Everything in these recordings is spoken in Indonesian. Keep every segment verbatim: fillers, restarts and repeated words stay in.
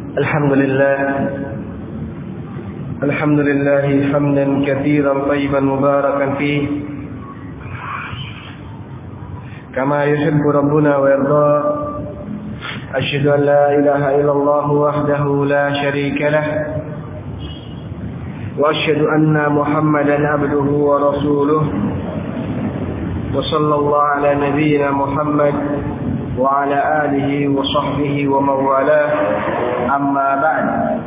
الحمد لله الحمد لله حمدا كثيرا طيبا مباركا فيه كما يحب ربنا ويرضى. أشهد أن لا إله إلا الله وحده لا شريك له وأشهد أن محمدا عبده ورسوله وصلى الله على نبينا محمد وعلى آله وصحبه ومن والاه. أما بعد.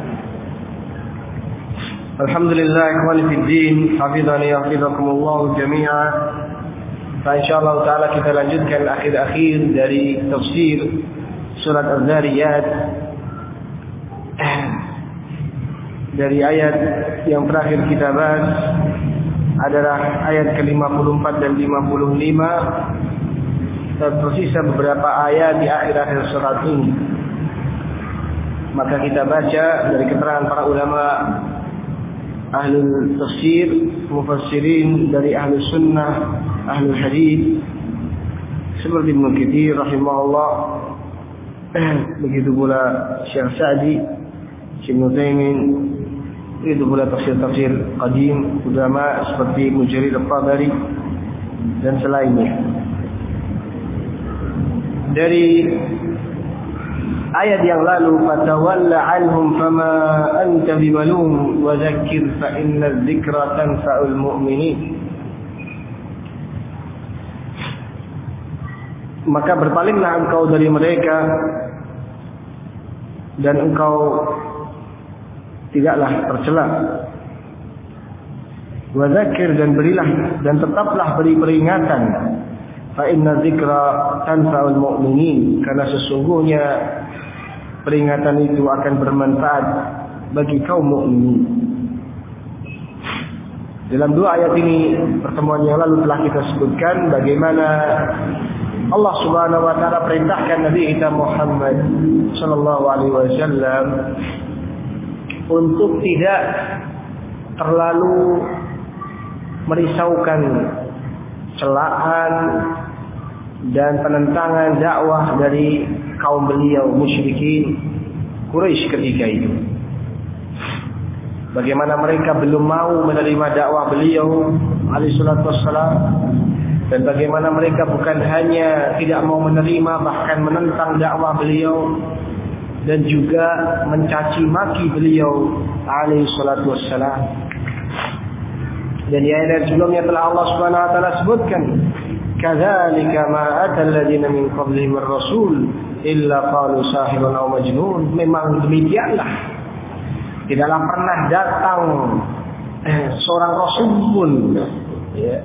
Alhamdulillah ikhwani fid din, hafizani hafizakumullah jami'an. Insyaallah taala kita lanjutkan akhir-akhir dari tafsir surat Az-Zariyat. Dari ayat yang terakhir kita bahas adalah ayat ke lima puluh empat dan lima puluh lima. Tersisa beberapa ayat di akhir-akhir surat ini. Maka kita baca dari keterangan para ulama ahlul tafsir, mufassirin dari ahlus sunnah, ahlul hadis, seperti Ibnu Katsir rahimahullah, begitu pula Syekh Sa'di, Syekh Nuzaimin, begitu pula tafsir-tafsir qadim ulama seperti Ibnu Jarir al-Tabari dan selainnya. Dari ayat yang lalu, fatawalla anhum fama anta bimalum wa dzakkir fa inna dzikra tanfa'ul mu'minin. Maka berpalinglah engkau dari mereka dan engkau tidaklah tercela. Wa dzakkir, dan berilah dan tetaplah beri peringatan. Fa inna dzikra tanfa'ul mu'minin, karena sesungguhnya peringatan itu akan bermanfaat bagi kaum mukminin. Dalam dua ayat ini, pertemuan yang lalu telah kita sebutkan bagaimana Allah Subhanahu wa taala perintahkan Nabi kita Muhammad sallallahu alaihi wasallam untuk tidak terlalu merisaukan celaan dan penentangan dakwah dari kaum beliau musyrikin Quraisy ketika itu. Bagaimana mereka belum mau menerima dakwah beliau alaihi salatu wassalam, dan bagaimana mereka bukan hanya tidak mau menerima, bahkan menentang dakwah beliau dan juga mencaci maki beliau alaihi salatu wassalam. Dan di ayat sebelumnya telah Allah Subhanahu wa taala sebutkan, kadzalika ma atal ladzina min qablihim ar-rasul illa qalu sahirun aw majnun. Memang demikianlah, tidaklah pernah datang eh, seorang rasul pun ya,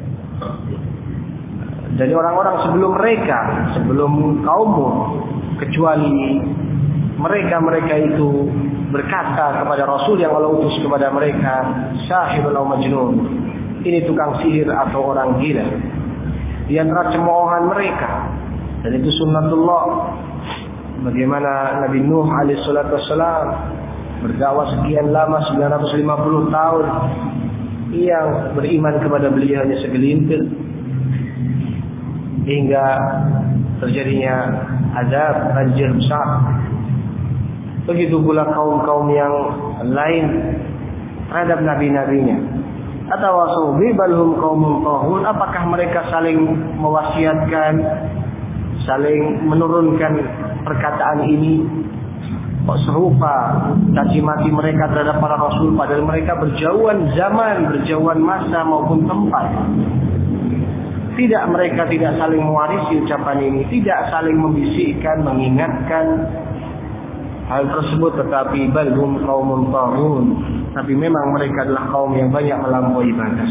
dari orang-orang sebelum mereka, sebelum kaummu, kecuali mereka-mereka itu berkata kepada rasul yang Allah utus kepada mereka, sahirun aw majnun, ini tukang sihir atau orang gila. Di antara cemoohan mereka, dan itu sunnatullah, bagaimana Nabi Nuh alaihi salatu wassalam berdakwah sekian lama, sembilan ratus lima puluh tahun, yang beriman kepada beliau hanya segelintir, hingga terjadinya azab banjir besar. Begitu pula kaum-kaum yang lain terhadap nabi-nabinya. Atawasau bi balhum qaumun tahun, apakah mereka saling mewasiatkan, saling menurunkan perkataan ini? Kok serupa caci maki mereka terhadap para rasul, padahal mereka berjauhan zaman, berjauhan masa maupun tempat. Tidak, mereka tidak saling mewarisi ucapan ini, tidak saling membisikkan, mengingatkan hal tersebut, tetapi balhum qaumun tahun, tapi memang mereka adalah kaum yang banyak melampaui batas.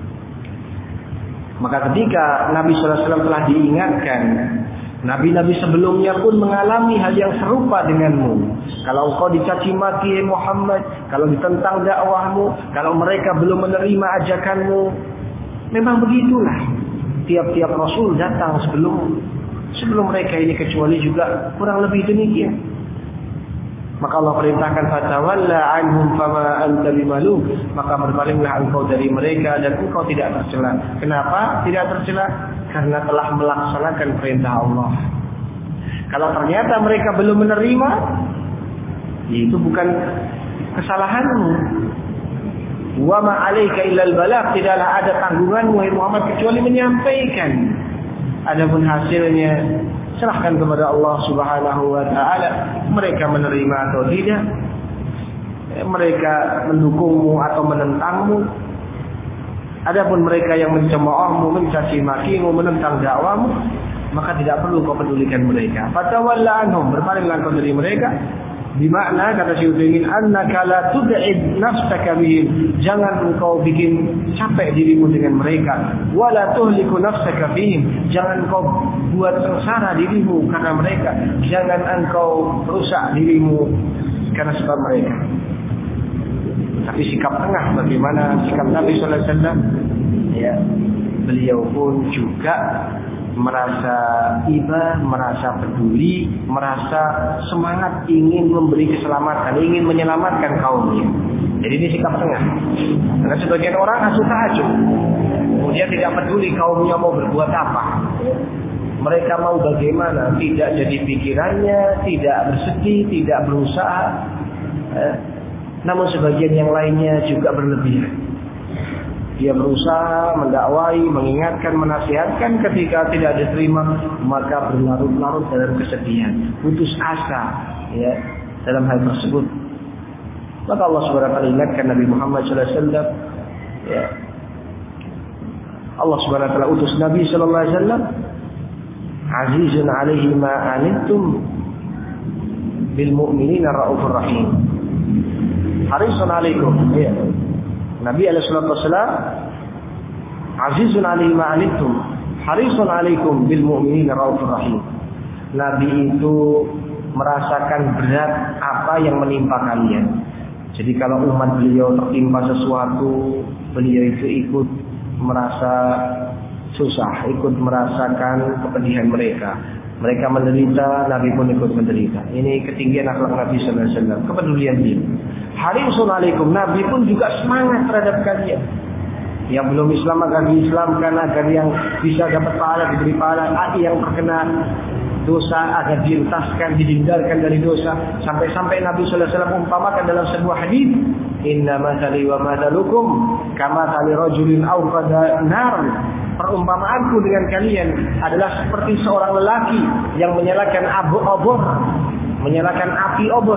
Maka ketika Nabi sallallahu alaihi wasallam telah diingatkan, nabi-nabi sebelumnya pun mengalami hal yang serupa denganmu. Kalau engkau dicaci maki Muhammad, kalau ditentang dakwahmu, kalau mereka belum menerima ajakanmu, memang begitulah. Tiap-tiap rasul datang sebelum sebelum mereka ini, kecuali juga kurang lebih demikian. Maka Allah perintahkan fatawalla anhum fama anta bimalum, maka berpalinglah engkau dari mereka dan engkau tidak tercela. Kenapa tidak tercela? Karena telah melaksanakan perintah Allah. Kalau ternyata mereka belum menerima, Itu bukan kesalahanmu. Wa ma 'alaika illal balagh, tidaklah ada tanggunganmu wahai Muhammad kecuali menyampaikan. Adapun hasilnya serahkan kepada Allah Subhanahu wa taala. Mereka menerima atau tidak, mereka mendukungmu atau menentangmu. Adapun mereka yang mencemoohmu, mencaci makimu, menentang dakwamu, maka tidak perlu kau pedulikan mereka. Fatawalla anhum, berpalinglah kau dari mereka. Bimakna kata Syekh Utsaimin, annaka la tud'id nafsaka bihim, jangan engkau bikin capek dirimu dengan mereka, wala tuhliku nafsaka bihim, jangan engkau buat sengsara dirimu karena mereka, jangan engkau rusak dirimu karena sebab mereka. Tapi sikap tengah, bagaimana sikap Nabi sallallahu alaihi wasallam? Ya, beliau pun juga merasa iba, merasa peduli, merasa semangat ingin memberi keselamatan, ingin menyelamatkan kaumnya. Jadi ini sikap tengah. Karena sebagian orang asuh ta'ajub, kemudian tidak peduli kaumnya mau berbuat apa, mereka mau bagaimana, tidak jadi pikirannya, tidak bersedih, tidak berusaha. eh, Namun sebagian yang lainnya juga berlebihan. Dia berusaha mendakwai, mengingatkan, menasihatkan, ketika tidak diterima maka berlarut-larut dalam kesedihan, putus asa ya dalam hal tersebut. Maka Allah Subhanahu wa taala ingatkan Nabi Muhammad sallallahu alaihi wasallam, ya. Allah Subhanahu wa taala utus Nabi sallallahu alaihi wasallam, azizun 'alaihi ma 'anittum bil mu'minina raufur rahim. Harisun 'alaikum, ya. Nabi alaihi salatu wasallam azizun 'alaihi ma 'anittum harisun 'alaikum bil mu'minina raufur rahim. Nabi itu merasakan berat apa yang menimpa kalian. Jadi kalau umat beliau tertimpa sesuatu, beliau itu ikut merasa susah, ikut merasakan kepedihan mereka. Mereka menderita, Nabi pun ikut menderita. Ini ketinggian akhlak Nabi sallallahu alaihi wasallam, kepedulian dia. Harisun 'alaikum, Nabi pun juga semangat terhadap kalian. Yang belum Islam agar diislamkan, agar yang bisa dapat pahala diberi pahala, yang terkena dosa agar dientaskan, dihindarkan dari dosa. Sampai-sampai Nabi sallallahu alaihi wasallam umpamakan dalam sebuah hadis, inna mathali wa mathalukum kama thali rajulin awqada nar. Perumpamaanku dengan kalian adalah seperti seorang lelaki yang menyalakan abu obor, menyalakan api obor.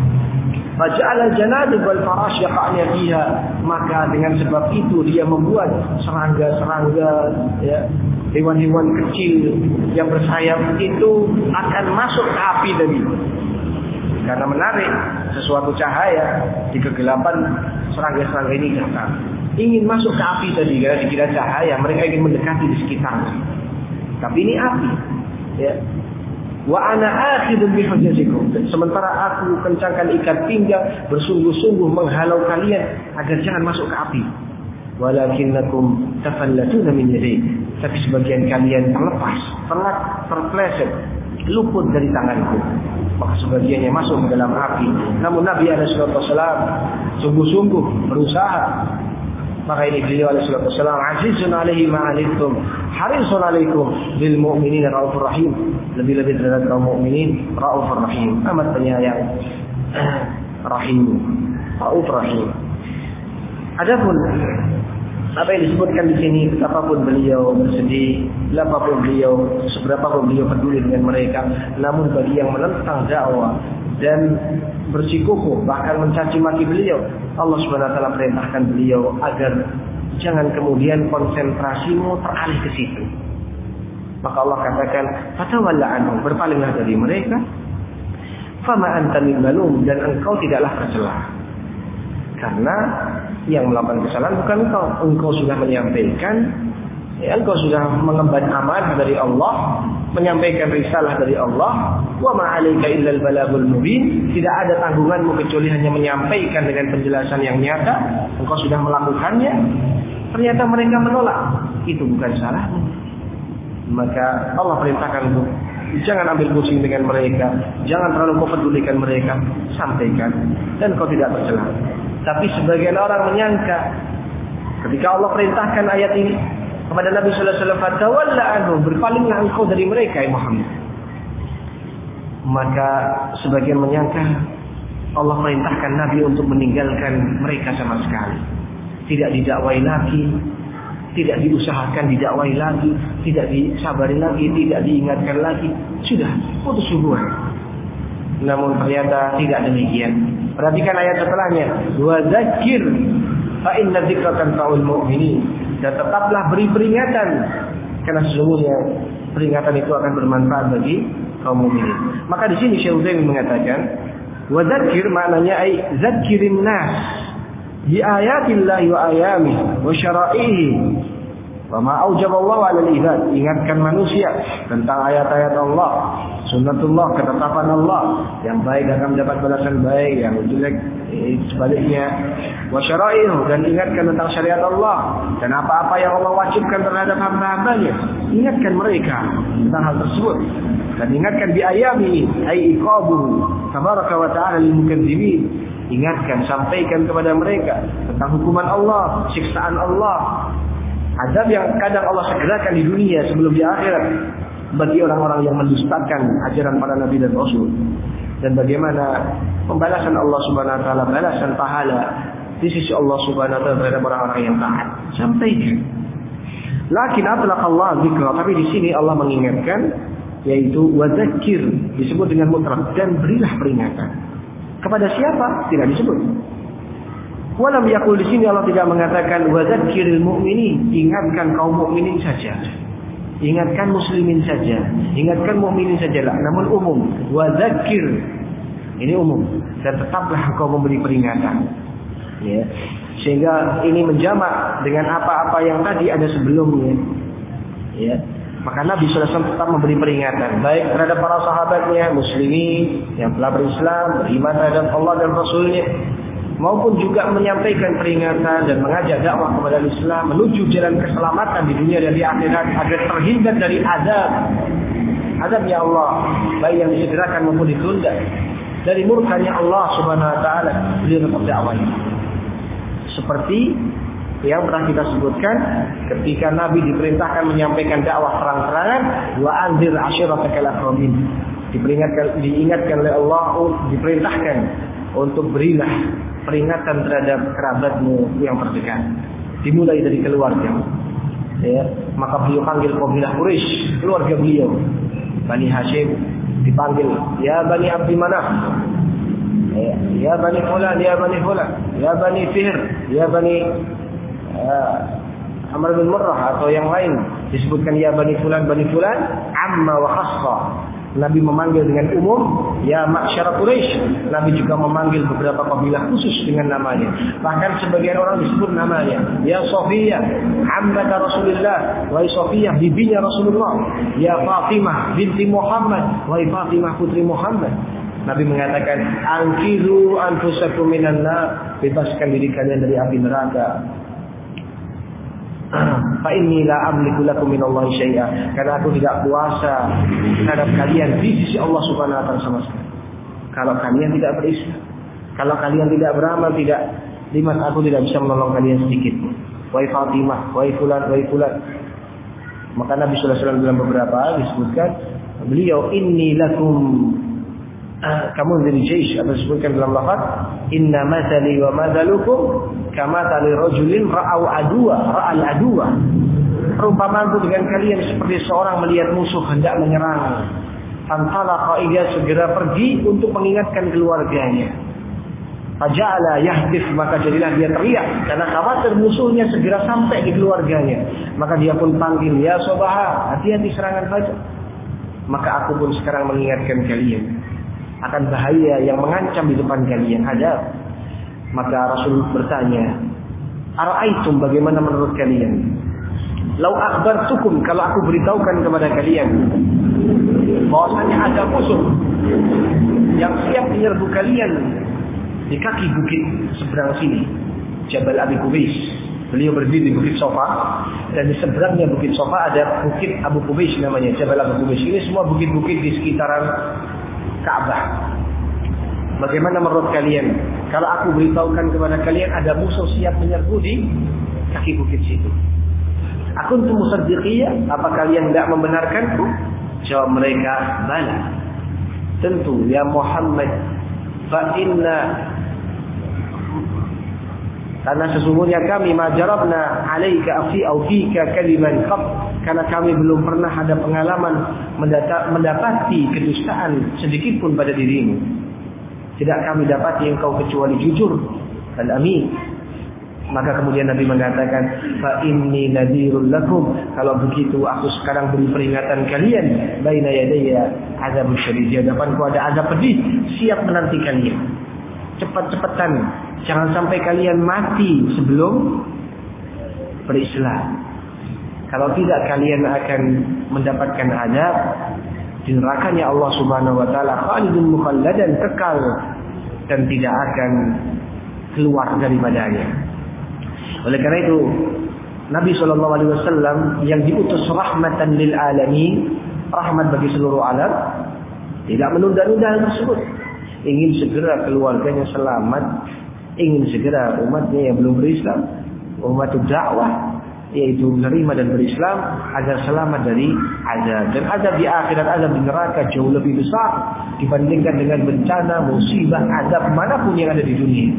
Faja'ala janadib wal farash yaqa'na fiha, maka dengan sebab itu dia membuat serangga-serangga, ya, hewan-hewan kecil yang bersayap itu akan masuk ke api tadi. Karena menarik sesuatu cahaya di kegelapan, serangga-serangga ini datang, ingin masuk ke api tadi karena dikira cahaya, mereka ingin mendekati di sekitarnya. Tapi ini api, ya. Wa ana akhidun bi hujjatikum, sementara aku kencangkan ikat pinggang, bersungguh-sungguh menghalau kalian agar jangan masuk ke api. Walakinnakum tafallatuna min yadi, tapi sebagian kalian terlepas, telat, terpleset, luput dari tanganku. Maka sebagiannya masuk ke dalam api. Namun Nabi alaihi wasallam sungguh-sungguh berusaha. Maka ini beliau alaihi wasallam azizun 'alaihi ma 'anittum harisun 'alaikum bil mu'minina raufur rahim. Lebih-lebih terhadap kaum mukminin raufur rahim, amat penyayang, rahim, rauf rahim. Adapun apa yang disebutkan di sini, apapun beliau bersedih, apapun beliau, seberapa pun beliau peduli dengan mereka, namun bagi yang menentang dakwah dan bersikukuh bahkan mencaci maki beliau, Allah Subhanahu wa taala perintahkan beliau agar jangan kemudian konsentrasimu teralih ke situ. Maka Allah katakan, fatawalla anhum, berpalinglah dari mereka, fama anta min malum, dan engkau tidaklah tercela. Karena yang melakukan kesalahan bukan engkau, engkau sudah menyampaikan, ya, engkau sudah mengemban amanah dari Allah, menyampaikan risalah dari Allah. Wa ma 'alaika illal balagul mubin, tidak ada tanggunganmu kecuali hanya menyampaikan dengan penjelasan yang nyata. Engkau sudah melakukannya, ternyata mereka menolak, itu bukan salahmu. Maka Allah perintahkan untuk jangan ambil pusing dengan mereka, jangan terlalu kau pedulikan mereka, sampaikan dan kau tidak tercela. Tapi sebagian orang menyangka ketika Allah perintahkan ayat ini kepada Nabi sallallahu alaihi wasallam, fatawalla anhum, berpalinglah engkau dari mereka ya Muhammad. Maka sebagian menyangka Allah perintahkan Nabi untuk meninggalkan mereka sama sekali. Tidak didakwai lagi, tidak diusahakan didakwai lagi, tidak disabari lagi, tidak diingatkan lagi. Sudah, putus hubungan. Namun ternyata tidak demikian. Perhatikan ayat setelahnya. Wa dzakir fa inna dzikra tanfa'ul mu'minin. Dan tetaplah beri peringatan, karena sesungguhnya peringatan itu akan bermanfaat bagi kaum mukminin. Maka di sini Syekh Utsaimin mengatakan, wa dzakir maknanya ay dzakirin nas bi ayatillahi wa ayamihi wa syara'ihi wa ma aujaballahu 'alal ibad. Ingatkan manusia tentang ayat-ayat Allah, sunnatullah, ketetapan Allah. Yang baik akan mendapat balasan baik, yang jelek sebaliknya. Wa syara'ihi, dan ingatkan tentang syariat Allah dan apa-apa yang Allah wajibkan terhadap hamba-hambanya. Ingatkan mereka tentang hal tersebut. Dan ingatkan bi ayamihi ay iqabuhu tabaraka wa ta'ala lil mukadzibin. Ingatkan, sampaikan kepada mereka tentang hukuman Allah, siksaan Allah, azab yang kadang Allah segerakan di dunia sebelum di akhirat bagi orang-orang yang mendustakan ajaran para nabi dan rasul. Dan bagaimana pembalasan Allah Subhanahu wa taala, balasan pahala di sisi Allah Subhanahu wa taala terhadap orang-orang yang taat. Sampaikan. Lakin atlaq Allah dzikra, tapi di sini Allah mengingatkan, yaitu wadzakir, disebut dengan mutlak, dan berilah peringatan. Kepada siapa? Tidak disebut. Walam yaqul, di sini Allah tidak mengatakan wadzakiril mu'minin, ingatkan kaum mukminin saja. Ingatkan muslimin saja. Ingatkan mukminin saja lah, namun umum. Wadzakir, ini umum, dan tetaplah engkau memberi peringatan. Ya. Sehingga ini menjamak dengan apa-apa yang tadi ada sebelumnya. Ya. Maka Nabi sallallahu alaihi wasallam tetap memberi peringatan, baik terhadap para sahabatnya, muslimin yang telah berislam, beriman terhadap Allah dan Rasulnya, maupun juga menyampaikan peringatan dan mengajak dakwah kepada Islam menuju jalan keselamatan di dunia dan di akhirat, agar terhindar dari azab. Azabnya Allah, baik yang disegerakan maupun ditunda, dari murkanya Allah Subhanahu wa taala, beliau tetap dakwah. Seperti yang pernah kita sebutkan ketika Nabi diperintahkan menyampaikan dakwah terang-terangan, wa anzir ashiratakal aqrabin, diperingatkan, diingatkan oleh Allah, diperintahkan untuk berilah peringatan terhadap kerabatmu yang terdekat, dimulai dari keluarga. Ya, maka beliau panggil kabilah Quraisy, keluarga beliau, Bani Hashim, dipanggil, ya Bani Abdi Manaf, ya, ya Bani Fulan, ya Bani Fulan, ya Bani Fihr, ya Bani Uh, Amr bin Murrah, atau yang lain disebutkan ya Bani Fulan, Bani Fulan, amma wa khassa. Nabi memanggil dengan umum, ya Ma'syar Quraisy. Nabi juga memanggil beberapa kabilah khusus dengan namanya. Bahkan sebagian orang disebut namanya, ya Sofiyah, ammata Rasulullah, wa Sofiyah, bibinya Rasulullah, ya Fatimah binti Muhammad, wa Fatimah putri Muhammad. Nabi mengatakan, angkiru anfusakum minan nar, bebaskan diri kalian dari api neraka. Fa inni la amliku lakum minallahi syai'a, karena aku tidak kuasa terhadap kalian di sisi Allah Subhanahu wa taala sama sekali. Kalau kalian tidak berislam, kalau kalian tidak beramal, tidak limat, aku tidak bisa menolong kalian sedikit. Wahai Fatimah, wahai fulan, wahai fulan. Maka Nabi sallallahu alaihi wasallam dalam beberapa disebutkan beliau, inni lakum kamu dari jaysh, atau disebutkan dalam lafaz, inna mathali wa mathalukum kama tali rajulin ra'au adwa, ra'al adwa. Perumpamaan dengan kalian seperti seorang melihat musuh hendak menyerang. Fantalaqa, ia segera pergi untuk mengingatkan keluarganya. Faja'ala yahdif, maka jadilah dia teriak karena khawatir musuhnya segera sampai di keluarganya. Maka dia pun panggil, ya Sobaha, hati-hati serangan fajar. Maka aku pun sekarang mengingatkan kalian akan bahaya yang mengancam di depan kalian, ada. Maka Rasul bertanya, ara'aitum, bagaimana menurut kalian? Lau akhbartukum, kalau aku beritahukan kepada kalian bahwasanya ada musuh yang siap menyerbu kalian di kaki bukit seberang sini, Jabal Abi Qubais. Beliau berdiri di Bukit Sofa, dan di seberangnya Bukit Sofa ada Bukit Abu Qubais namanya, Jabal Abu Qubais. Ini semua bukit-bukit di sekitaran Ka'bah. Bagaimana menurut kalian kalau aku beritahukan kepada kalian ada musuh siap menyerbu di kaki bukit situ? Akuntum musaddiqiyah, apa kalian tidak membenarkanku? Jawab mereka, bala. Tentu ya Muhammad, fa inna karena sesungguhnya kami majarabna alaika afi au fika kaliman qat, karena kami belum pernah ada pengalaman mendapati kedustaan sedikit pun pada dirimu. Tidak kami dapati engkau kecuali jujur dan amin. Maka kemudian Nabi mengatakan, fa inni nadhirul lakum, kalau begitu aku sekarang beri peringatan kalian, baina yadayya azab syadid, di hadapanku ada azab pedih siap menanti kalian. Cepat-cepatan, jangan sampai kalian mati sebelum berislam. Kalau tidak kalian akan mendapatkan azab di nerakanya Allah Subhanahu wa taala, khalidun mukhalladan, kekal dan tidak akan keluar daripadanya. Oleh karena itu Nabi shallallahu alaihi wasallam yang diutus rahmatan lil alamin, rahmat bagi seluruh alam, tidak menunda-nunda hal tersebut. Ingin segera keluarganya selamat, ingin segera umatnya yang belum berislam, umat dakwah, yaitu menerima dan berislam agar selamat dari azab. Dan azab di akhirat, azab di neraka jauh lebih besar dibandingkan dengan bencana, musibah, azab manapun yang ada di dunia.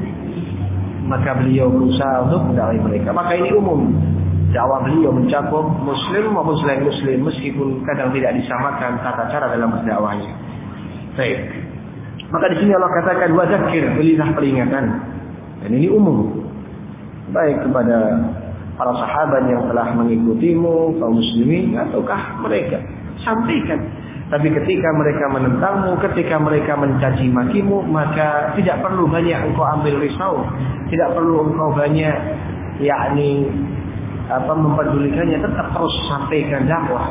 Maka beliau berusaha untuk mendakwai mereka. Maka ini umum, dakwah beliau mencakup muslim maupun selain muslim, meskipun kadang tidak disamakan tata cara dalam berdakwahnya. Baik. Maka di sini Allah katakan wadzakir, berilah peringatan. Dan ini umum, baik kepada para sahabat yang telah mengikutimu, kaum muslimin, ataukah mereka, sampaikan. Tapi ketika mereka menentangmu, ketika mereka mencaci makimu, maka tidak perlu banyak engkau ambil risau, tidak perlu engkau banyak yakni apa mempedulikannya, tetap terus sampaikan dakwah.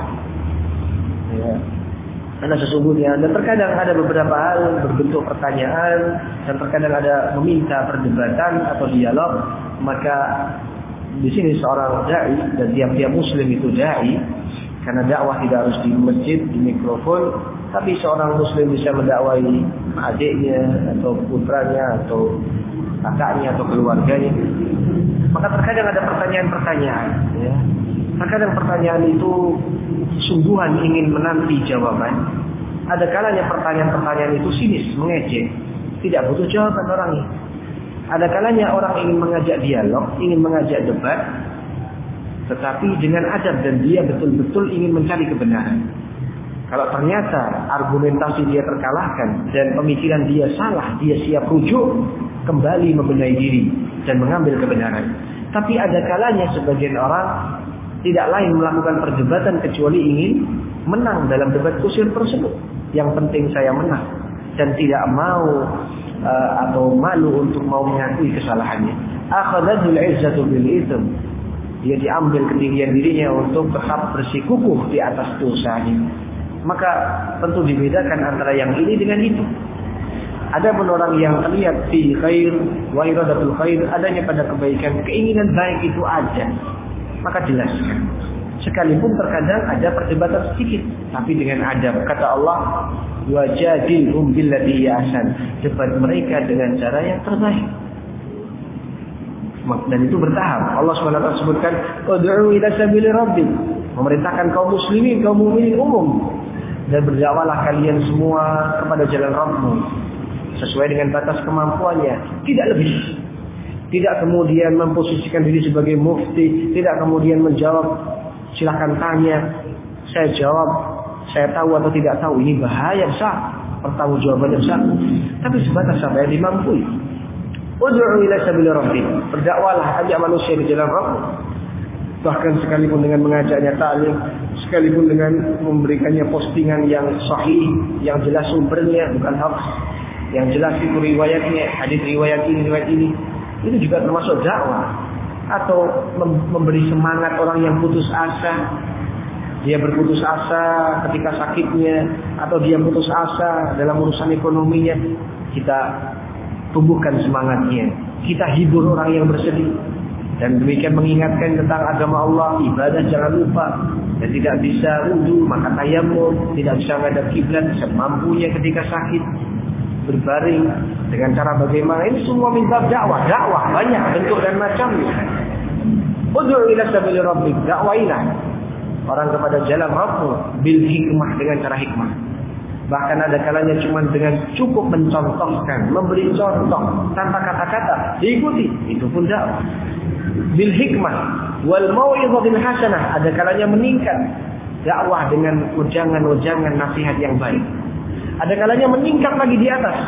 Ya. Karena sesungguhnya, dan terkadang ada beberapa hal berbentuk pertanyaan, dan terkadang ada meminta perdebatan atau dialog, maka di sini seorang dai, dan tiap-tiap muslim itu dai, karena dakwah tidak harus di masjid, di mikrofon, tapi seorang muslim bisa mendakwai adiknya, atau putranya, atau kakaknya, atau keluarganya. Maka terkadang ada pertanyaan-pertanyaan, ya. Terkadang pertanyaan itu sungguhan ingin menanti jawaban. Ada kalanya pertanyaan-pertanyaan itu sinis, mengejek, tidak butuh jawaban orangnya. Ada kalanya orang ingin mengajak dialog, ingin mengajak debat, tetapi dengan adab, dan dia betul-betul ingin mencari kebenaran. Kalau ternyata argumentasi dia terkalahkan dan pemikiran dia salah, dia siap rujuk, kembali membenahi diri dan mengambil kebenaran. Tapi ada kalanya sebagian orang tidak lain melakukan perdebatan kecuali ingin menang dalam debat kusir tersebut. Yang penting saya menang, dan tidak mau uh, atau malu untuk mau mengakui kesalahannya. Akhadhul izzatu bil itsm. Dia diambil ketinggian dirinya untuk tetap bersikukuh di atas dosanya. Maka tentu dibedakan antara yang ini dengan itu. Ada pun orang yang terlihat fi khair wa iradatul khair, adanya pada kebaikan, keinginan baik itu ada, maka jelaskan. Sekalipun terkadang ada perdebatan sedikit, tapi dengan adab. Kata Allah, wajadilhum billati ahsan, debat mereka dengan cara yang terbaik. Dan itu bertahap. Allah subhanahu wa taala sebutkan, ud'u ila sabili rabbik, memerintahkan kaum muslimin, kaum mukminin umum, dan berdakwahlah kalian semua kepada jalan Rabbmu sesuai dengan batas kemampuannya, tidak lebih. Tidak kemudian memposisikan diri sebagai mufti, tidak kemudian menjawab silakan tanya, saya jawab, saya tahu atau tidak tahu. Ini bahaya besar, pertanggungjawabannya besar. Tapi sebatas apa yang dimampui. Ud'u ila sabili rabbik, berdakwahlah, ajak manusia di jalan Rabb. Bahkan sekalipun dengan mengajaknya ta'lim, sekalipun dengan memberikannya postingan yang sahih, yang jelas sumbernya, bukan hoax, yang jelas itu riwayatnya, hadis riwayat ini, riwayat ini, itu juga termasuk dakwah. Atau memberi semangat orang yang putus asa, dia berputus asa ketika sakitnya, atau dia putus asa dalam urusan ekonominya, kita tumbuhkan semangatnya, kita hibur orang yang bersedih, dan demikian mengingatkan tentang agama Allah, ibadah jangan lupa, dan tidak bisa wudu maka tayamum, tidak bisa menghadap kiblat semampunya ketika sakit, berbaring dengan cara bagaimana. Ini semua minta dakwah, dakwah banyak bentuk dan macamnya. Ud'u ila sabili rabbik, dakwailah orang kepada jalan Rabbmu bil hikmah, dengan cara hikmah. Bahkan ada kalanya cuma dengan cukup mencontohkan, memberi contoh tanpa kata-kata, diikuti, itu pun dakwah. Bil hikmah wal mau'izatil hasanah, ada kalanya meningkat dakwah dengan ujangan-ujangan nasihat yang baik. Ada kalanya meningkat lagi di atas.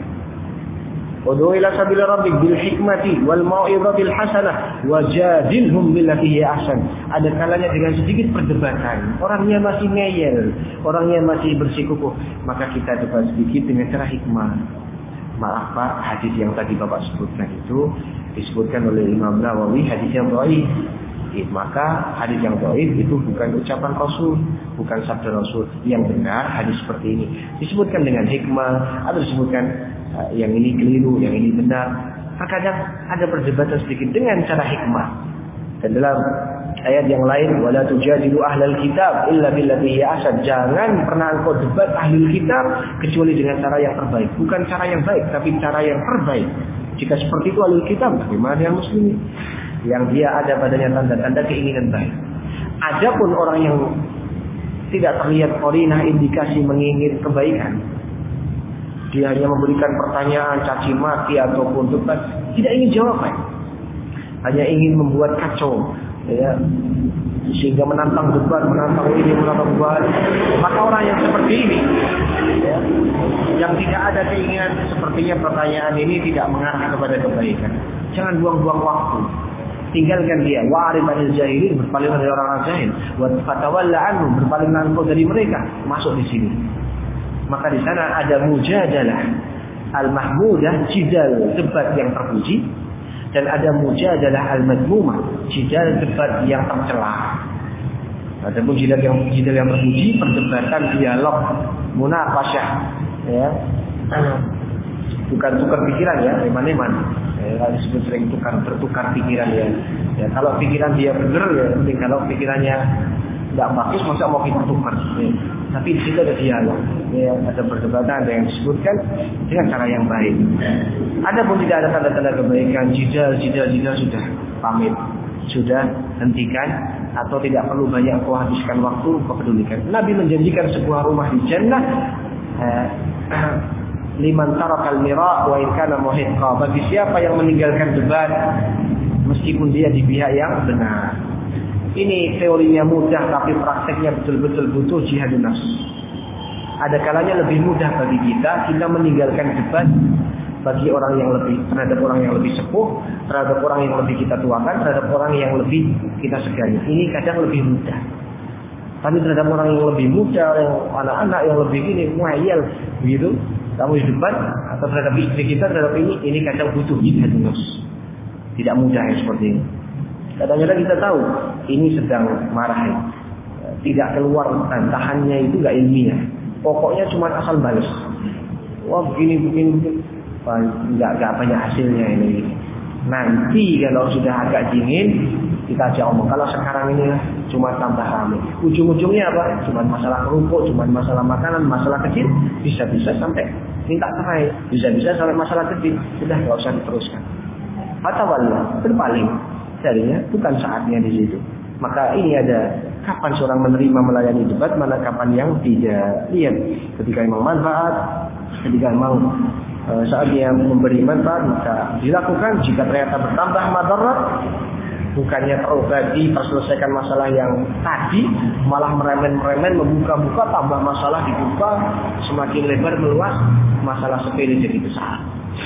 Ud'u ila sabil rabbik bil hikmati wal mau'izatil hasanah wajadilhum billati hiya ahsan. Ada kalanya dengan sedikit perdebatan, orangnya masih ngeyel, orangnya masih bersikukuh, maka kita debat sedikit dengan cara hikmah. Maaf Pak, hadis yang tadi Bapak sebutkan itu disebutkan oleh Imam Nawawi hadis yang dhaif. Maka hadis yang dhaif itu bukan ucapan Rasul, bukan sabda Rasul. Yang benar hadis seperti ini disebutkan dengan hikmah atau disebutkan uh, yang ini keliru, yang ini benar. Terkadang ada perdebatan sedikit dengan cara hikmah. Dan dalam ayat yang lain, wala tujadilu ahlal kitab illa billati hiya ahsan. Jangan pernah engkau debat ahlul kitab kecuali dengan cara yang terbaik. Bukan cara yang baik, tapi cara yang terbaik. Jika seperti itu ahlul kitab, bagaimana dengan muslimin? Yang dia ada padanya tanda-tanda keinginan baik. Adapun orang yang tidak terlihat qarinah indikasi menginginkan kebaikan, dia hanya memberikan pertanyaan caci maki ataupun debat, tidak ingin jawaban, hanya ingin membuat kacau, ya, sehingga menantang debat, menantang ini, menantang debat. Maka orang yang seperti ini, ya, yang tidak ada keinginan, sepertinya pertanyaan ini tidak mengarah kepada kebaikan. Jangan buang-buang waktu. Tinggalkan dia. Wa'arif anil jahilin, berpaling dari orang-orang jahil. Wa fatawalla anhum, berpaling engkau dari mereka. Masuk di sini. Maka di sana ada mujadalah al-mahmudah, jidal, debat yang terpuji, dan ada mujadalah al-madmumah, jidal, debat yang tercela. Ada pun jidal yang jidal yang terpuji, perdebatan, dialog, munaqasyah, ya. Bukan tukar pikiran ya, eman-eman. Ya, disebut sering tukar bertukar pikiran ya. Ya kalau pikiran dia benar ya, penting. Kalau pikirannya tidak bagus, masa mau kita tukar. Ya. Tapi di situ ada dialog, ya, ada perdebatan, ada yang disebutkan dengan cara yang baik. Ada pun tidak ada tanda-tanda kebaikan, jidal, jidal, jidal sudah pamit, sudah hentikan, atau tidak perlu banyak kau habiskan waktu, kau pedulikan. Nabi menjanjikan sebuah rumah di jannah. Eh, liman tarakal mira wa in kana muhiqqa, bagi siapa yang meninggalkan debat meskipun dia di pihak yang benar. Ini teorinya mudah, tapi prakteknya betul-betul butuh jihadun nafs. Ada kalanya lebih mudah bagi kita kita meninggalkan debat bagi orang yang lebih, terhadap orang yang lebih sepuh, terhadap orang yang lebih kita tuakan, terhadap orang yang lebih kita segani. Ini kadang lebih mudah. Tapi terhadap orang yang lebih muda, yang anak-anak yang lebih gini, ngayal begitu, kamu di depan atau terhadap istri kita, terhadap ini, ini kadang butuh jihadun nafs. Tidak mudah yang seperti ini. Kadang-kadang kita tahu ini sedang marah, tidak keluar tahannya itu nggak ilmiah. Pokoknya cuma asal balas. Wah begini begini, begini. Wah, nggak nggak banyak hasilnya ini. Nanti kalau sudah agak dingin kita ajak omong. Kalau sekarang ini cuma tambah ramai. Ujung-ujungnya apa? Cuma masalah kerupuk, cuma masalah makanan, masalah kecil. Bisa-bisa sampai minta cerai, bisa-bisa sampai masalah kecil. Sudah nggak usah diteruskan. Fatawallah, berpaling. Jadinya bukan saatnya di situ. Maka ini ada kapan seorang menerima melayani debat, mana kapan yang tidak. Lihat, ketika memang manfaat, ketika memang e, saat dia memberi manfaat, maka dilakukan. Jika ternyata bertambah madarat, bukannya terobati, terselesaikan masalah yang tadi, malah meremen-meremen, membuka-buka, tambah masalah dibuka, semakin lebar meluas, masalah sepele jadi besar.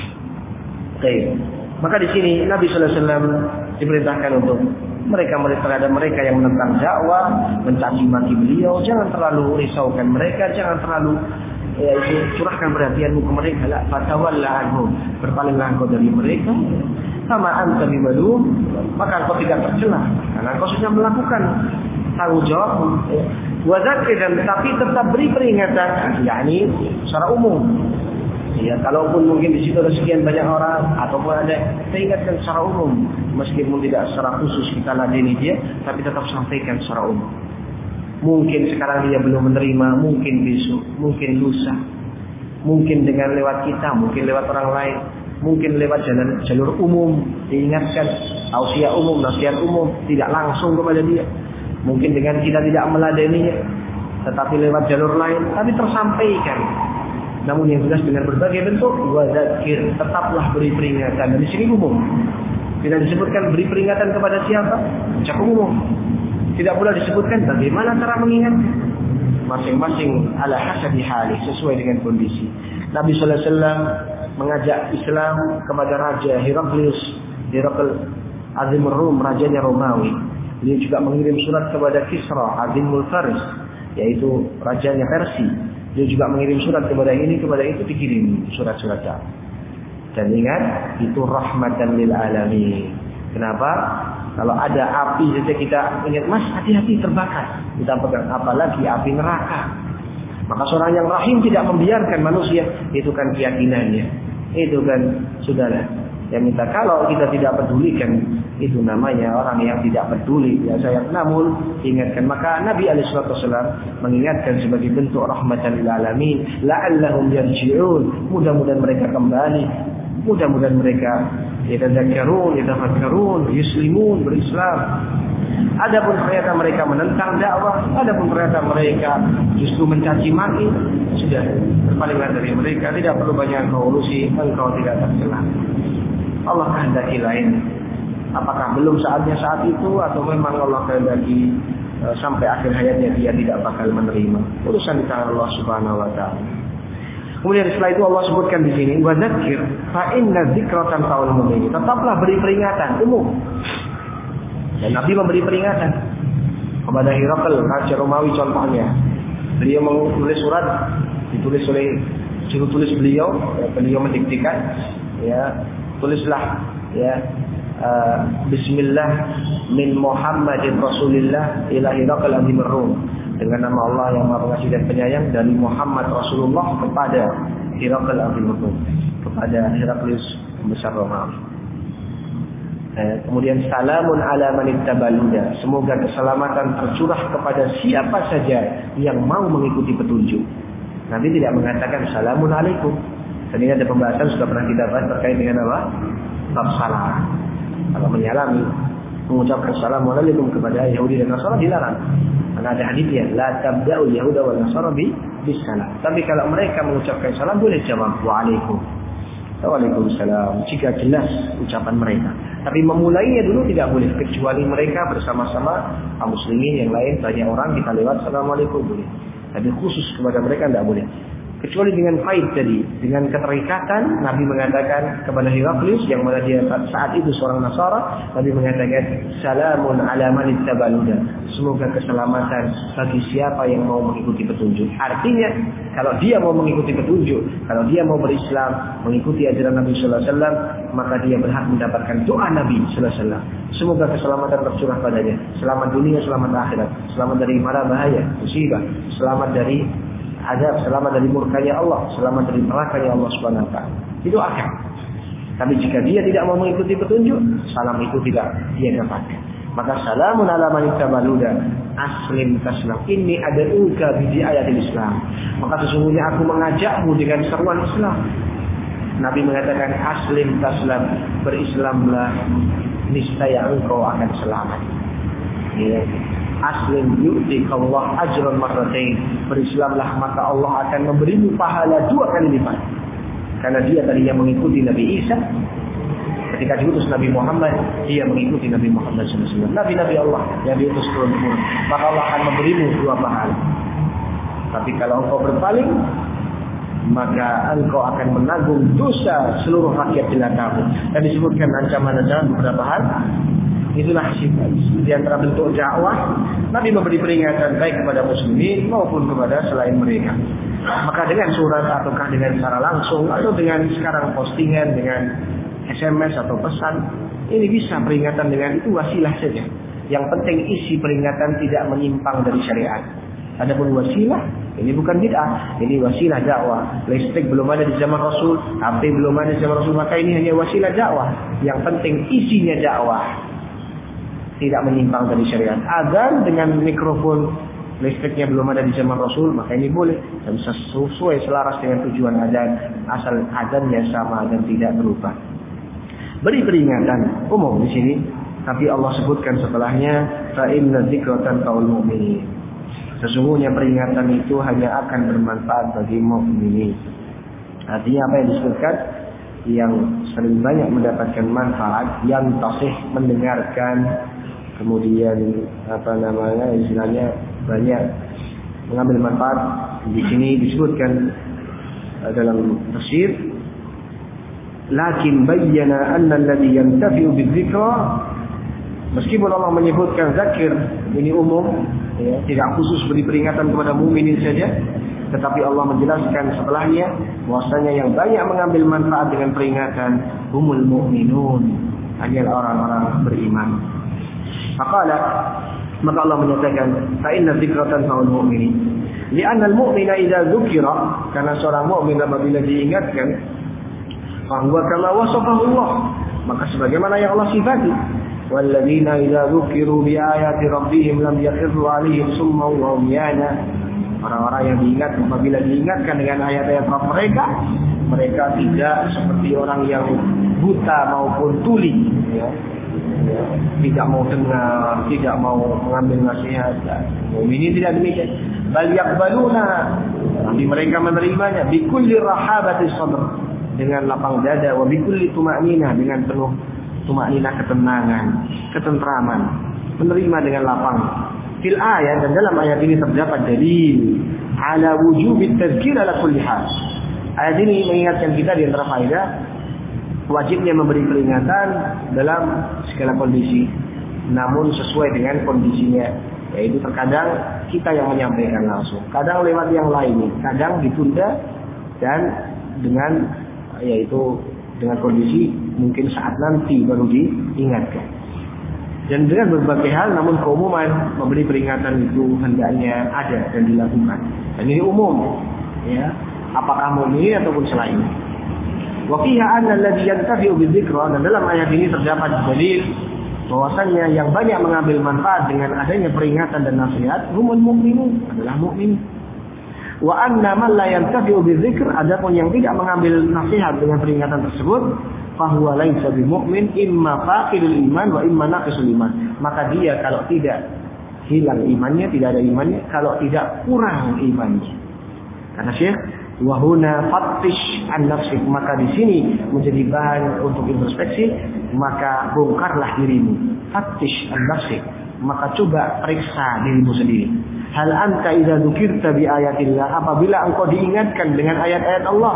Oke. Maka di sini Nabi Sallallahu Alaihi Wasallam diperintahkan untuk mereka-mereka terhadap mereka yang menentang dakwah, mencaci maki beliau, jangan terlalu risaukan mereka, jangan terlalu ya, itu, curahkan perhatianmu ke mereka. La fatawalla anhum, berpalinglah engkau dari mereka. Sama anta bimadum, maka engkau tidak tercela karena engkau sudah melakukan tanggung jawab. Wadzakir, tapi tetap beri peringatan, yakni secara umum. Ya, kalaupun mungkin di situ ada sekian banyak orang ataupun ada, kita ingatkan secara umum, meskipun tidak secara khusus kita ladeni dia, tapi tetap sampaikan secara umum. Mungkin sekarang dia belum menerima, mungkin besok, mungkin lusa, mungkin dengan lewat kita, mungkin lewat orang lain, mungkin lewat jalan jalur umum, diingatkan, tausiah umum, nasihat umum, tidak langsung kepada dia. Mungkin dengan kita tidak meladeninya, tetapi lewat jalur lain, tapi tersampaikan. Namun yang jelas dengan berbagai bentuk, wa dzakir, tetaplah beri peringatan. Dan di sini umum. Tidak disebutkan beri peringatan kepada siapa, mencakup umum. Tidak pula disebutkan bagaimana cara mengingatkan. Masing-masing ala hasabi hali, sesuai dengan kondisi. Nabi sallallahu alaihi wasallam mengajak Islam kepada Raja Heraklius, Herakl Azimur Rum, rajanya Romawi. Dia juga mengirim surat kepada Kisra Azimul Faris, yaitu rajanya Persia. Dia juga mengirim surat kepada ini, kepada itu, dikirim surat-surat. Dan ingat, itu rahmatan lil alamin. Kenapa? Kalau ada api saja kita ingat, mas hati-hati terbakar. Kita pegang, apalagi api neraka. Maka seorang yang rahim tidak membiarkan manusia. Itu kan keyakinannya. Itu kan sudahlah. Yang minta, kalau kita tidak pedulikan, itu namanya orang yang tidak peduli. Ya saya, namun ingatkan. Maka Nabi alaihi wasallam mengingatkan sebagai bentuk rahmatan lil alamin, la'allahum yarji'un. Mudah-mudahan mereka kembali. Mudah-mudahan mereka yatadzakkarun, yatafakkarun, yuslimun, berislam. Adapun ternyata mereka menentang dakwah, adapun ternyata mereka justru mencaci maki, sudah berpalinglah dari mereka. Tidak perlu banyak engkau urusi, engkau tidak tercela. Allah kehendaki lain. Apakah belum saatnya saat itu, atau memang Allah kehendaki uh, sampai akhir hayatnya dia tidak bakal menerima? Urusan di tangan Allah Subhanahu wa taala. Kemudian setelah itu Allah sebutkan di sini, wa dzakir fa inna dzikra tanfa'ul mu'minin. Tetaplah beri peringatan umum. Dan Nabi memberi peringatan kepada Herakl, raja Romawi contohnya. Beliau menulis surat, ditulis oleh juru tulis beliau, ya, beliau mendiktikan, ya, tulislah, ya, uh, Bismillah min Muhammadin Rasulillah ila Herakl Azimur Rum. Dengan nama Allah yang Maha Pengasih dan Penyayang, dari Muhammad Rasulullah kepada Herakl Azimur Rum, kepada Heraklius pembesar Romawi. Eh, kemudian salamun ala man ittabaluda, semoga keselamatan tercurah kepada siapa saja yang mau mengikuti petunjuk. Nabi tidak mengatakan salamun alaikum. Dan ini ada pembahasan sudah pernah kita bahas terkait dengan apa? Bab salam. Kalau menyalami, mengucapkan assalamualaikum kepada Yahudi dan Nasara dilarang. Karena ada hadisnya, la tabda'ul yahuda wal nasara bi bisalam. Tapi kalau mereka mengucapkan salam, boleh jawab waalaikum. Waalaikumsalam. Jika jelas ucapan mereka. Tapi memulainya dulu tidak boleh, kecuali mereka bersama-sama kaum muslimin yang lain, banyak orang kita lewat assalamualaikum boleh. Tapi khusus kepada mereka tidak boleh. Kecuali dengan faid tadi, dengan keterikatan, Nabi mengatakan kepada Heraklius yang mana dia saat itu seorang Nasara, Nabi mengatakan salamun ala man ittabaluda, semoga keselamatan bagi siapa yang mau mengikuti petunjuk. Artinya kalau dia mau mengikuti petunjuk, kalau dia mau berislam, mengikuti ajaran Nabi sallallahu alaihi wasallam, maka dia berhak mendapatkan doa Nabi sallallahu alaihi wasallam. Semoga keselamatan tercurah padanya, selamat dunia, selamat akhirat, selamat dari mara bahaya, musibah, selamat dari azab, selamat dari murkanya Allah, selamat dari nerakanya Allah Subhanahu wa taala. Didoakan. Tapi jika dia tidak mau mengikuti petunjuk, salam itu tidak dia dapatkan. Maka salamun ala man ittabaluda aslim taslam. Ini ad'uka bi ayatil Islam. Maka sesungguhnya aku mengajakmu dengan seruan Islam. Nabi mengatakan aslim taslam, berislamlah niscaya engkau akan selamat. Ya. Aslim yu'tikallah ajran marratain, berislamlah maka Allah akan memberimu pahala dua kali lipat. Karena dia tadi yang mengikuti Nabi Isa, ketika diutus Nabi Muhammad, dia mengikuti Nabi Muhammad sallallahu alaihi wasallam, nabi-nabi Allah yang diutus turun-temurun, maka Allah akan memberimu dua pahala. Tapi kalau engkau berpaling, maka engkau akan menanggung dosa seluruh rakyat jelatamu. Dan disebutkan ancaman-ancaman beberapa hal. Itulah di antara bentuk dakwah. Nabi memberi peringatan baik kepada muslimin maupun kepada selain mereka. Maka dengan surat ataukah dengan secara langsung atau dengan sekarang postingan dengan S M S atau pesan, ini bisa peringatan dengan itu wasilah saja. Yang penting isi peringatan tidak menyimpang dari syariat. Adapun wasilah, ini bukan bid'ah, ini wasilah dakwah. Listrik belum ada di zaman Rasul, H P belum ada di zaman Rasul, maka ini hanya wasilah dakwah. Yang penting isinya dakwah, tidak menyimpang dari syariat. Azan dengan mikrofon listriknya belum ada di zaman Rasul, maka ini boleh dan sesuai selaras dengan tujuan azan, asal azannya sama dan tidak berubah. Beri peringatan umum di sini, tapi Allah sebutkan setelahnya fa inna dzikra tanfa'ul mu'minin. Sesungguhnya peringatan itu hanya akan bermanfaat bagi mukminin. Artinya apa yang disebutkan? Yang sering banyak mendapatkan manfaat, yang tasih mendengarkan, kemudian apa namanya istilahnya banyak mengambil manfaat. Di sini disebutkan dalam tafsir, lakin bayyana anna alladhi yantafi'u bidzikra, meskipun Allah menyebutkan zakir ini umum, ya, tidak khusus beri peringatan kepada mukminin saja, tetapi Allah menjelaskan setelahnya bahwasanya yang banyak mengambil manfaat dengan peringatan humul mu'minun, hanya orang-orang beriman. Maka maka Allah menyatakan fa inna dzikra tanfa'ul mu'minin. Li'anna al-mu'mina idza dzukira, karena seorang mukmin apabila diingatkan, fa huwa kama wasafahu Allah, maka sebagaimana yang Allah sifati. Walladzina idza dzukiru bi ayati rabbihim lam yakhiru 'alaihim summan wa umyana. Orang-orang yang diingat apabila diingatkan dengan ayat-ayat Rabb mereka, mereka tidak seperti orang yang buta maupun tuli, ya. Ya, tidak mau dengar, tidak mau mengambil nasihat. Mukminin tidak demikian. Bal yaqbaluna, tapi mereka menerimanya bikulli rahabati sadr, dengan lapang dada, wa bikulli tuma'ninah, dengan penuh tuma'ninah, ketenangan, ketentraman, menerima dengan lapang. Fil ayat, dan dalam ayat ini terdapat dalil ala wujubit tadzkir ala kulli hal. Ayat ini mengingatkan kita di antara faedah wajibnya memberi peringatan dalam segala kondisi, namun sesuai dengan kondisinya. Yaitu terkadang kita yang menyampaikan langsung, kadang lewat yang lainnya, kadang ditunda, dan dengan yaitu dengan kondisi mungkin saat nanti baru diingatkan. Dan dengan berbagai hal, namun keumuman memberi peringatan itu hendaknya ada dan dilakukan. Dan ini umum, ya, apakah mukmin ataupun selain. Wa fiha anna alladhi yantafi'u bidzikra, dan dalam ayat ini terdapat dalil bahwasanya yang banyak mengambil manfaat dengan adanya peringatan dan nasihat humul mukminun, adalah mukmin. Wa anna man la yantafi'u bidzikr, adapun yang tidak mengambil nasihat dengan peringatan tersebut, fahuwa laisa bimu'min, imma faqidul iman wa imma naqisul iman. Maka dia kalau tidak hilang imannya, tidak ada imannya, kalau tidak kurang imannya. Kata Syekh, wa huna fattish an nafsik, maka di sini menjadi bahan untuk introspeksi, maka bongkarlah dirimu. Fattish an nafsik, maka coba periksa dirimu sendiri. Hal anta idza dzukirta bi ayatillah, apabila engkau diingatkan dengan ayat-ayat Allah,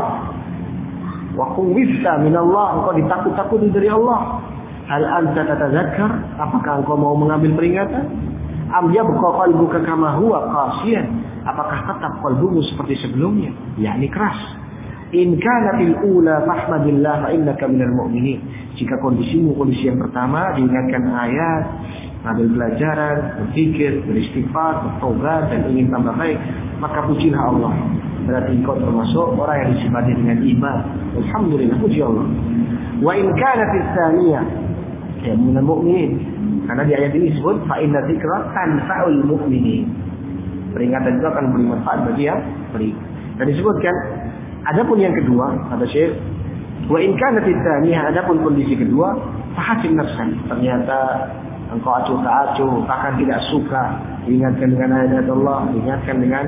wa quwwita min Allah, engkau ditakut-takuti dari Allah, hal anta tatadzakkar, apakah engkau mau mengambil peringatan? Am yabqa qalbuka kama huwa qasiyan, apakah tetap qalbumu seperti sebelumnya, yakni keras? In kana fil ula fahmadillah fa innaka minal mu'minin. Jika kondisimu kondisi yang pertama, diingatkan ayat, ambil pelajaran, berpikir, beristighfar, bertobat, dan ingin tambah baik, maka pujilah Allah, berarti engkau termasuk orang yang disifati dengan iman. Alhamdulillah, puji Allah. Wa in kana fis tsaniyah, ya minal mu'minin, karena di ayat ini disebut fa inna dzikra tanfa'ul mu'minin, peringatan itu akan beri manfaat bagi yang beri. Dan disebutkan adapun yang kedua, kata Syekh, wa in kana fis tsaniyah, adapun kondisi kedua, fahasib nafsan, ternyata engkau acuh tak acuh, bahkan tidak suka diingatkan dengan ayat Allah, diingatkan dengan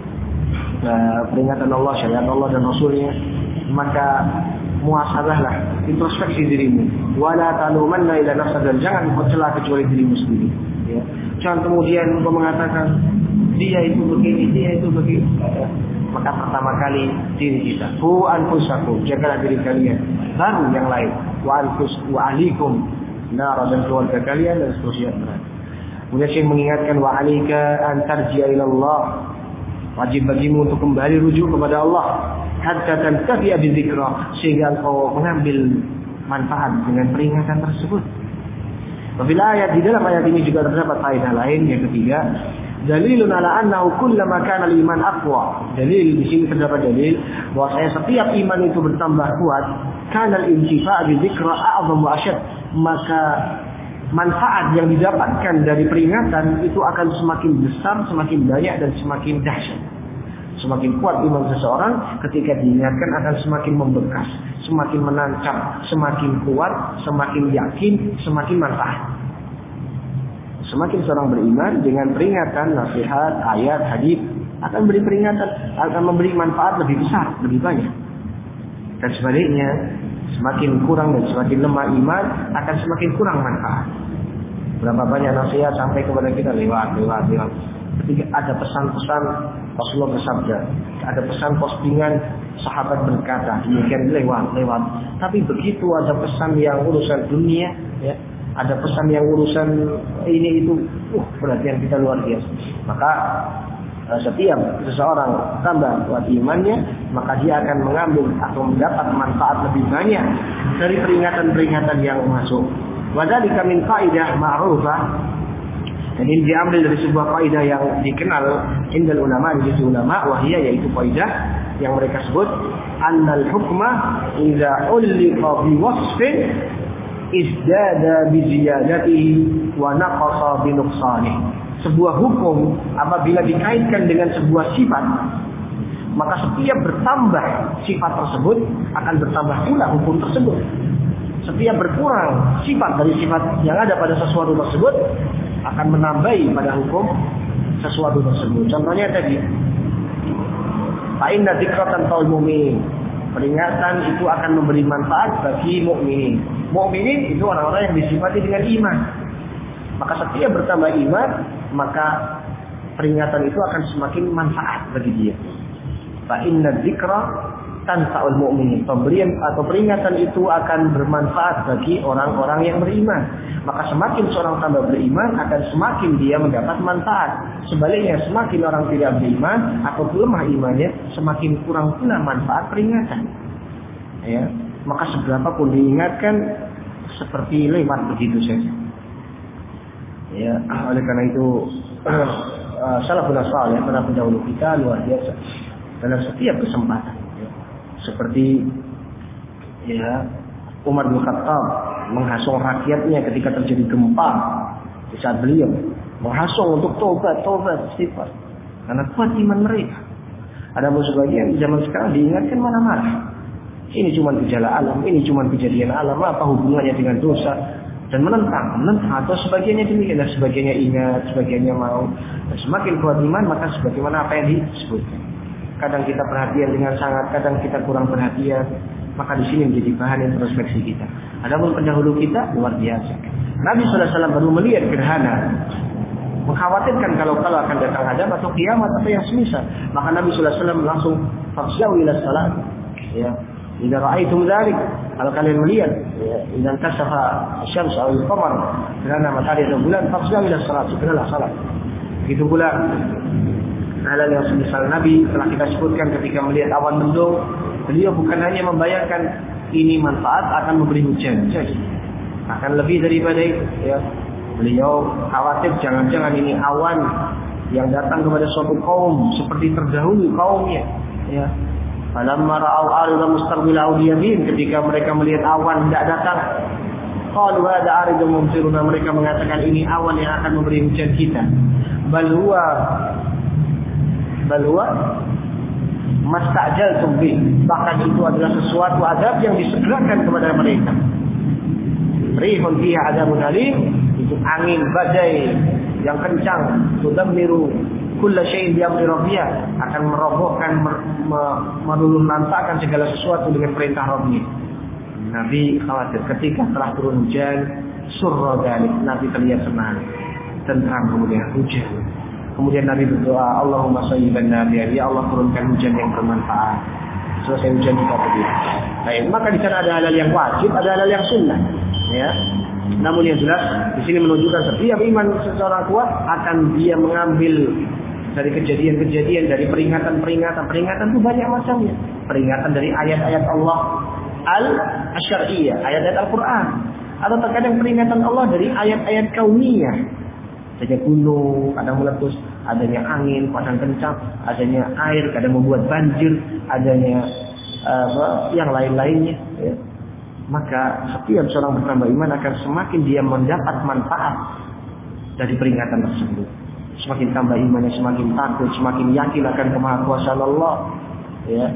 uh, peringatan Allah, syariat Allah dan Rasulnya, maka muhasabahlah, introspeksi dirimu. Wala talumanna ila nafsika, dan jangan engkau celah kecuali dirimu sendiri. Ya. Jangan kemudian engkau mengatakan dia itu begini, dia itu begini. Maka pertama kali diri kita. Fu anfusakum, jagalah diri kalian. Baru yang lain. Wa anfus wa alikum, nara, dan keluarga kalian, dan seterusnya. Kemudian Syekh mengingatkan wa alika an tarji'a ila Allah, wajib bagimu untuk kembali rujuk kepada Allah, hatta tantafi'a bidzikra, sehingga engkau mengambil manfaat dengan peringatan tersebut. Apabila ayat di dalam ayat ini juga terdapat faedah lain, yang ketiga, dalilun ala annahu kullama kana al-iman aqwa. Dalil di sini terdapat dalil bahwa setiap iman itu bertambah kuat, kana al-intifa' bidzikra a'zam wa asyad, maka manfaat yang didapatkan dari peringatan itu akan semakin besar, semakin banyak, dan semakin dahsyat. Semakin kuat iman seseorang ketika diingatkan akan semakin membekas, semakin menancap, semakin kuat, semakin yakin, semakin manfaat. Semakin seorang beriman dengan peringatan, nasihat, ayat, hadis akan beri peringatan, akan memberi manfaat lebih besar, lebih banyak. Dan sebaliknya, semakin kurang dan semakin lemah iman akan semakin kurang manfaat. Berapa banyak nasihat sampai kepada kita lewat, lewat, lewat. Ketika ada pesan-pesan Rasulullah bersabda, ada pesan postingan sahabat berkata, demikian lewat, lewat. Tapi begitu ada pesan yang urusan dunia, ya, ada pesan yang urusan ini itu, uh, perhatian kita luar biasa. Maka setiap seseorang tambah kuat imannya, maka dia akan mengambil atau mendapat manfaat lebih banyak dari peringatan-peringatan yang masuk. Wadzalika min qaidah ma'rufah. Dan ini diambil dari sebuah kaidah yang dikenal indal ulama, di sisi ulama, wahia, yaitu kaidah yang mereka sebut annal hukma idza ulqa bi wasfin izdada bi ziyadatihi wa naqasa bi nuqsanihi. Sebuah hukum apabila dikaitkan dengan sebuah sifat, maka setiap bertambah sifat tersebut akan bertambah pula hukum tersebut. Setiap berkurang sifat dari sifat yang ada pada sesuatu tersebut akan menambahi pada hukum sesuatu tersebut. Contohnya tadi, fa inna dzikratan qaul mu'min. Peringatan itu akan memberi manfaat bagi mukminin. Mukminin itu orang-orang yang disifati dengan iman. Maka setiap bertambah iman, maka peringatan itu akan semakin manfaat bagi dia. Fa inna dzikra tanfa'ul mu'minin. Pemberian atau peringatan itu akan bermanfaat bagi orang-orang yang beriman. Maka semakin seorang tambah beriman, akan semakin dia mendapat manfaat. Sebaliknya, semakin orang tidak beriman atau lemah imannya, semakin kurang pula manfaat peringatan. Ya, maka seberapa pun diingatkan, seperti lewat begitu saja. Ya, oleh karena itu uh, salafun saleh, para pendahulu kita luar biasa dalam setiap kesempatan. Ya. Seperti ya Umar bin Khattab menghasung rakyatnya ketika terjadi gempa di saat beliau menghasung untuk tobat, tobat, istighfar karena kuat iman mereka. Ada sebagian zaman sekarang diingatkan mana marah. Ini cuma gejala alam, ini cuma kejadian alam, apa hubungannya dengan dosa? Dan menentang, menentang atau sebagiannya demikian, dan sebagiannya ingat, sebagiannya mau. Dan semakin kuat iman, maka sebagaimana apa yang disebutkan. Kadang kita perhatian dengan sangat, kadang kita kurang perhatian. Maka di sini menjadi bahan introspeksi kita. Adapun pendahulu kita luar biasa. Nabi sallallahu alaihi wasallam baru melihat gerhana, mengkhawatirkan kalau-kalau akan datang azab atau kiamat atau yang semisal. Maka Nabi sallallahu alaihi wasallam langsung fafza'u ila salat. Ya. Idza ra'aitum dzalik, kalau kalian melihat, ya, idzan kasafa asy-syams aw al-qamar, gerhana matahari atau bulan, fafza'u ila salat, segeralah salat. Begitu pula hal yang semisal Nabi telah kita sebutkan ketika melihat awan mendung, beliau bukan hanya membayangkan ini manfaat akan memberi hujan saja, akan lebih daripada itu. Ya. Beliau khawatir jangan-jangan ini awan yang datang kepada suatu kaum seperti terdahulu kaumnya. Ya. Falamma ra'au 'aridan mustaqbil awliyamin, ketika mereka melihat awan tidak datang, qalu hadza 'aridun mumtiruna, mereka mengatakan ini awan yang akan memberi hujan kita. Bal huwa bal huwa mastajaltum bi, bahkan itu adalah sesuatu azab yang disegerakan kepada mereka. Rihun fiha adzabun alim, itu angin badai yang kencang, tudammiru kulla syai'in bi amri rabbih, akan merobohkan, meluluh lantakkan segala sesuatu dengan perintah Rabbnya. Nabi khawatir ketika telah turun hujan, surra dzalik, Nabi terlihat senang, tentram kemudian hujan. Kemudian Nabi berdoa, Allahumma sayyiban nafi'an, ya Allah turunkan hujan yang bermanfaat. Selesai hujan kita pergi. Baik, maka di sana ada hal-hal yang wajib, ada hal-hal yang sunnah. Ya. Namun yang jelas di sini menunjukkan setiap iman seseorang kuat akan dia mengambil dari kejadian-kejadian, dari peringatan-peringatan. Peringatan itu banyak macamnya. Peringatan dari ayat-ayat Allah al-syar'iyyah, ayat-ayat Al-Quran. Atau terkadang peringatan Allah dari ayat-ayat kauniyah. Adanya gunung, kadang meletus, adanya angin, kadang kencang, adanya air, kadang membuat banjir, adanya uh, yang lain-lainnya. Ya. Maka setiap seorang bertambah iman akan semakin dia mendapat manfaat dari peringatan tersebut. Semakin tambah imannya, semakin takut, semakin yakin akan kemahakuasaan Allah. Ya.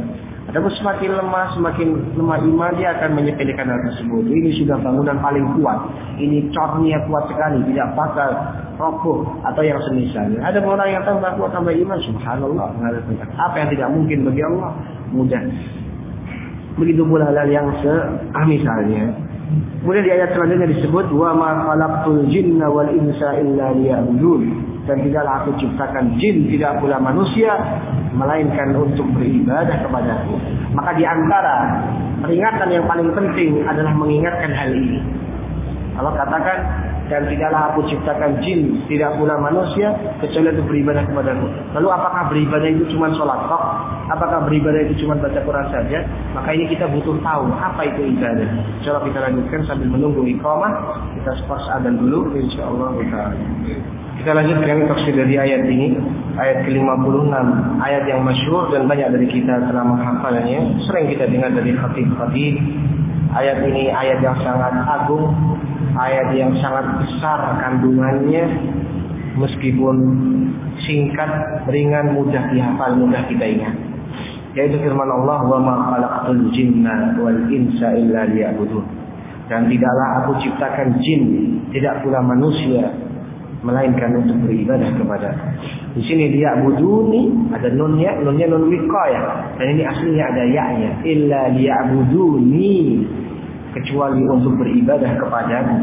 Adapun semakin lemah, semakin lemah iman, dia akan menyepelekan hal tersebut. Ini sudah bangunan paling kuat. Ini cornya kuat sekali, tidak bakal roboh atau yang semisalnya. Ada orang yang tambah kuat tambah iman, subhanallah. Apa yang tidak mungkin bagi Allah mudah. Begitu pula hal yang semisalnya. Kemudian di ayat selanjutnya disebut wa ma khalaqtul jinna wal insa illa liya'budun. Dan tidaklah aku ciptakan jin, tidak pula manusia, melainkan untuk beribadah kepadaku. Maka di antara peringatan yang paling penting adalah mengingatkan hal ini. Allah katakan, dan tidaklah aku ciptakan jin, tidak pula manusia, kecuali untuk beribadah kepadaku. Lalu apakah beribadah itu cuma sholat tok? Apakah beribadah itu cuma baca Quran saja? Maka ini kita butuh tahu apa itu ibadah. Coba kita lanjutkan sambil menunggu iqamah. Kita spars adzan dulu, insyaallah ta'ala. Kita lanjutkan tafsir dari ayat ini, ayat ke lima puluh enam, ayat yang masyhur dan banyak dari kita telah menghafalnya. Sering kita dengar dari khatib-khatib. Ayat ini ayat yang sangat agung, ayat yang sangat besar kandungannya, meskipun singkat, ringan, mudah dihafal, mudah kita ingat. Yaitu firman Allah, wa ma khalaqtul jinna wal insa illa liya'budun. Dan tidaklah aku ciptakan jin, tidak pula manusia, melainkan untuk beribadah kepada. Di sini dia buduni, ada nunnya, nunnya nun wiqayah, dan ini aslinya ada ya-nya, illa liya'buduni, kecuali untuk beribadah kepadaku.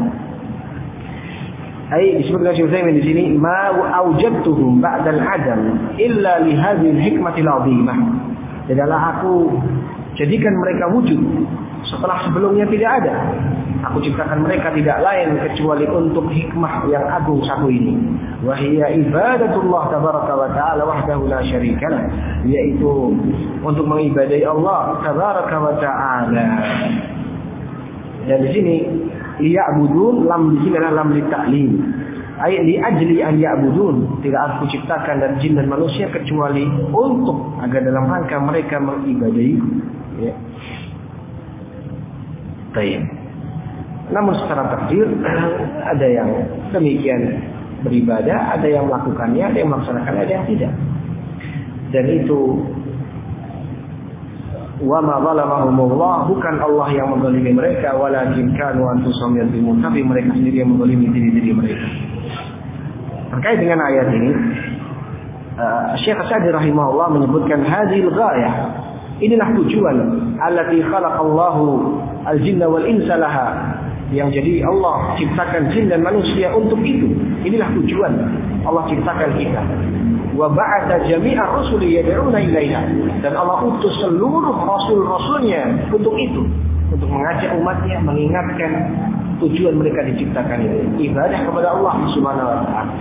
Ai disebutkan Syekh Utsaimin di sini, ma aujadtuhum ba'dal adam illa li hadhihi al-hikmatil 'azimah. Tidaklah aku jadikan mereka wujud setelah sebelumnya tidak ada. Aku ciptakan mereka tidak lain kecuali untuk hikmah yang agung satu ini. Wa hiya ibadatullah tabaraka wa ta'ala wahdahu la syarikalah, yaitu untuk mengibadahi Allah tabaraka wa ta'ala. Dan di sini liya'budun, lam di sini adalah lam li ta'lim. Ai li ajli an ya'budun, tidak aku ciptakan dan jin dan manusia kecuali untuk agar dalam rangka mereka mengibadahi. Ya. Baik. Namun secara takdir ada yang demikian beribadah, ada yang melakukannya, ada yang melaksanakannya, ada yang tidak. Dan itu wa ma zalamahumullah, bukan Allah yang menzalimi mereka, walakin kanu anfusahum yadzlimun, tapi mereka sendiri yang menzalimi diri-diri mereka. Terkait dengan ayat ini, uh, Syekh Sa'di rahimahullah menyebutkan hadhil ghayah, inilah tujuan allati khalaqallahu al-jinna wal insa laha, yang jadi Allah ciptakan jin dan manusia untuk itu. Inilah tujuan Allah ciptakan kita. Wa ba'atha jami'a rusuli yad'una ilaiha, dan Allah utus seluruh rasul-rasulnya untuk itu, untuk mengajak umatnya, mengingatkan tujuan mereka diciptakan itu, ibadah kepada Allah Subhanahu wa ta'ala.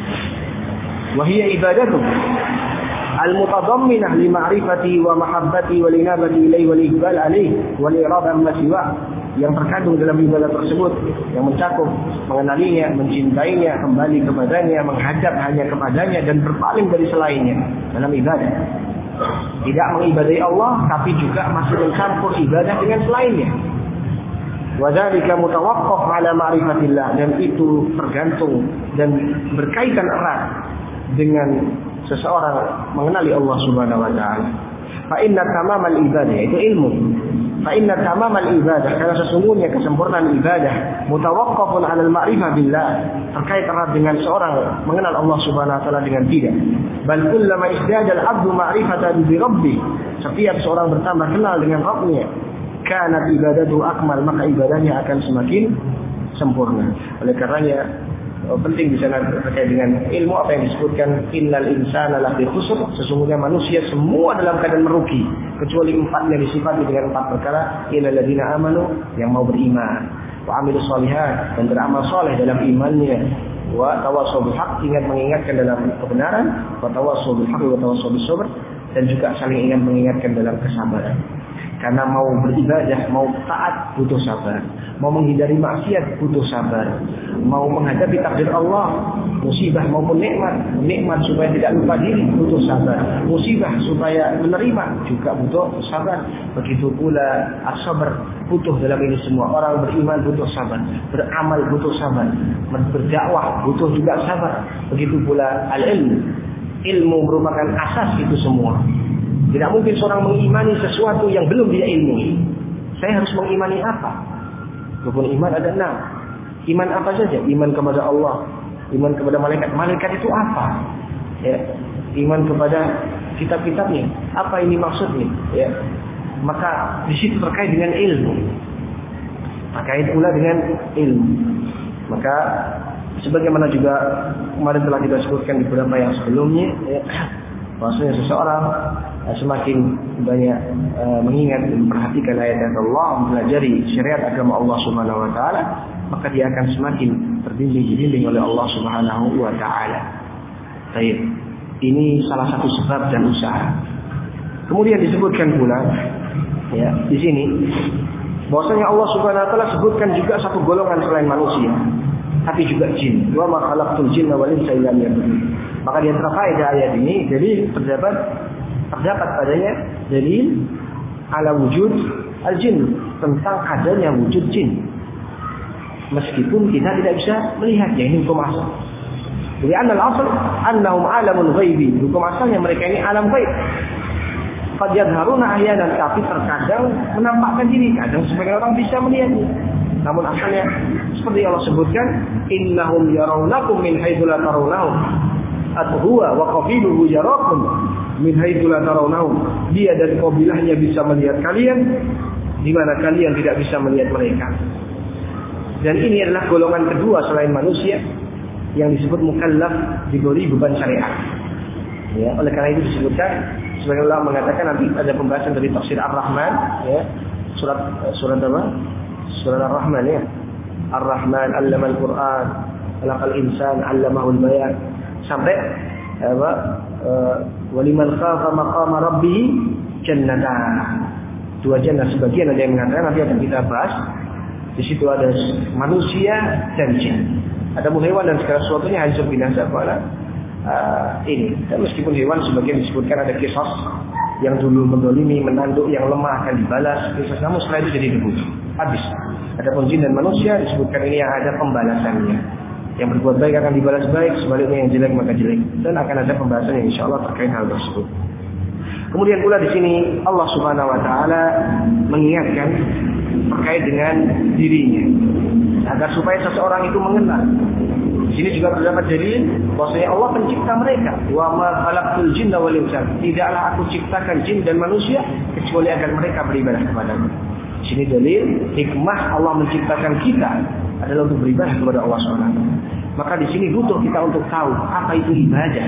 Wa hiya ibadatu al-mutadamminah li ma'rifati wa mahabbati wal inabati ilaihi wal iqbal alaihi wal irad amma siwa, yang terkandung dalam ibadah tersebut, yang mencakup mengenalinya, mencintainya, kembali kepadanya, menghadap hanya kepadanya, dan berpaling dari selainnya dalam ibadah. Tidak mengibadahi Allah, tapi juga masih mencampur ibadah dengan selainnya. Wa dzalika mutawaqqaf ala ma'rifatillah, dan itu tergantung dan berkaitan erat dengan seseorang mengenali Allah Subhanahu wa ta'ala. Fa inna tamamal ibadah, itu ilmu. Fa inna tamamal ibadah, karena sesungguhnya kesempurnaan ibadah mutawaqqafun 'alal ma'rifah billah, terkait erat dengan seorang mengenal Allah Subhanahu wa ta'ala dengan tidak. Bal kullama izdada al-'abdu ma'rifatan bi rabbih, setiap seorang bertambah kenal dengan Rabbnya, kana ibadatu akmal, maka ibadahnya akan semakin sempurna. Oleh karenanya penting di sana terkait dengan ilmu apa yang disebutkan, innal insana lafi khusr, sesungguhnya manusia semua dalam keadaan merugi kecuali empat yang disifati dengan empat perkara, illal ladzina amanu, yang mau beriman, wa amilus shalihat, dan beramal saleh dalam imannya, wa tawassaw bil haqq, ingat mengingatkan dalam kebenaran, wa tawassaw bil haqq wa tawassaw bis sabr, dan juga saling ingat mengingatkan dalam kesabaran. Karena mau beribadah, mau taat butuh sabar, mau menghindari maksiat butuh sabar, mau menghadapi takdir Allah, musibah maupun nikmat, nikmat supaya tidak lupa diri butuh sabar, musibah supaya menerima juga butuh sabar. Begitu pula as-sabr butuh dalam ini semua. Orang beriman butuh sabar, beramal butuh sabar, berdakwah butuh juga sabar. Begitu pula al-ilm, ilmu merupakan asas itu semua. Tidak mungkin seorang mengimani sesuatu yang belum dia ilmui. Saya harus mengimani apa? Rukun iman ada enam. Iman apa saja? Iman kepada Allah, iman kepada malaikat. Malaikat itu apa? Ya. Iman kepada kitab-kitabnya. Apa ini maksudnya? Ya. Maka di situ terkait dengan ilmu. Terkait pula dengan ilmu. Maka sebagaimana juga kemarin telah kita sebutkan di beberapa yang sebelumnya, ya, bahwasanya seseorang semakin banyak uh, mengingat dan memperhatikan ayat-ayat Allah, mempelajari syariat agama Allah Subhanahu wa taala, maka dia akan semakin terbimbing-bimbing oleh Allah Subhanahu wa taala. Baik. Ini salah satu sebab dan usaha. Kemudian disebutkan pula ya, di sini bahwasanya Allah Subhanahu wa taala sebutkan juga satu golongan selain manusia, tapi juga jin. Wa ma khalaqtul jinna wal insa illa liya'budun. Maka di antara faedah ayat ini, jadi terdapat terdapat padanya dalil ala wujud al-jin, tentang adanya wujud jin. Meskipun kita tidak bisa melihatnya, ini hukum asal. Jadi annal asal annahum alamun ghaibi. Hukum asalnya mereka ini alam ghaib. Qad yadharuna ahyanan, tapi terkadang menampakkan diri, kadang sebagian orang bisa melihatnya. Namun asalnya seperti Allah sebutkan, innahum yarawnakum min haitsu la tarawnahum. Athuwa wa qabiluhu yarakum min haitsu la tarawnahum. Dia dan kabilahnya bisa melihat kalian di mana kalian tidak bisa melihat mereka. Dan ini adalah golongan kedua selain manusia yang disebut mukallaf, diberi beban syariat. Ya, oleh karena itu disebutkan, sebagian ulama mengatakan nanti ada pembahasan dari tafsir Ar-Rahman, ya, surat surat apa? Surat Ar-Rahman, ya. Ar-Rahman 'allama al-Qur'an, khalaqal insan 'allamahul bayan, sampai apa? Waliman khafa maqama rabbih jannatan. Dua jannah, sebagian ada yang mengatakan, nanti akan kita bahas. Di situ ada manusia dan jin. Ada hewan dan segala sesuatunya hancur binasa pada uh, ini. Dan meskipun hewan sebagian disebutkan ada kisah yang dulu mendolimi, menanduk yang lemah akan dibalas. Kisah namun setelah itu jadi debu. Habis. Adapun jin dan manusia disebutkan ini yang ada pembalasannya. Yang berbuat baik akan dibalas baik, sebaliknya yang jelek maka jelek. Dan akan ada pembahasan yang insya Allah terkait hal tersebut. Kemudian pula di sini Allah Subhanahu Wa Taala mengingatkan terkait dengan dirinya, agar supaya seseorang itu mengenal. Di sini juga terdapat dalil bahwasanya Allah pencipta mereka. Wa ma khalaqtul jinna wal insa. Tidaklah aku ciptakan jin dan manusia kecuali agar mereka beribadah kepadaku. Di sini dalil hikmah Allah menciptakan kita adalah untuk beribadah kepada Allah Subhanahu Wa Taala. Maka di sini butuh kita untuk tahu apa itu ibadah.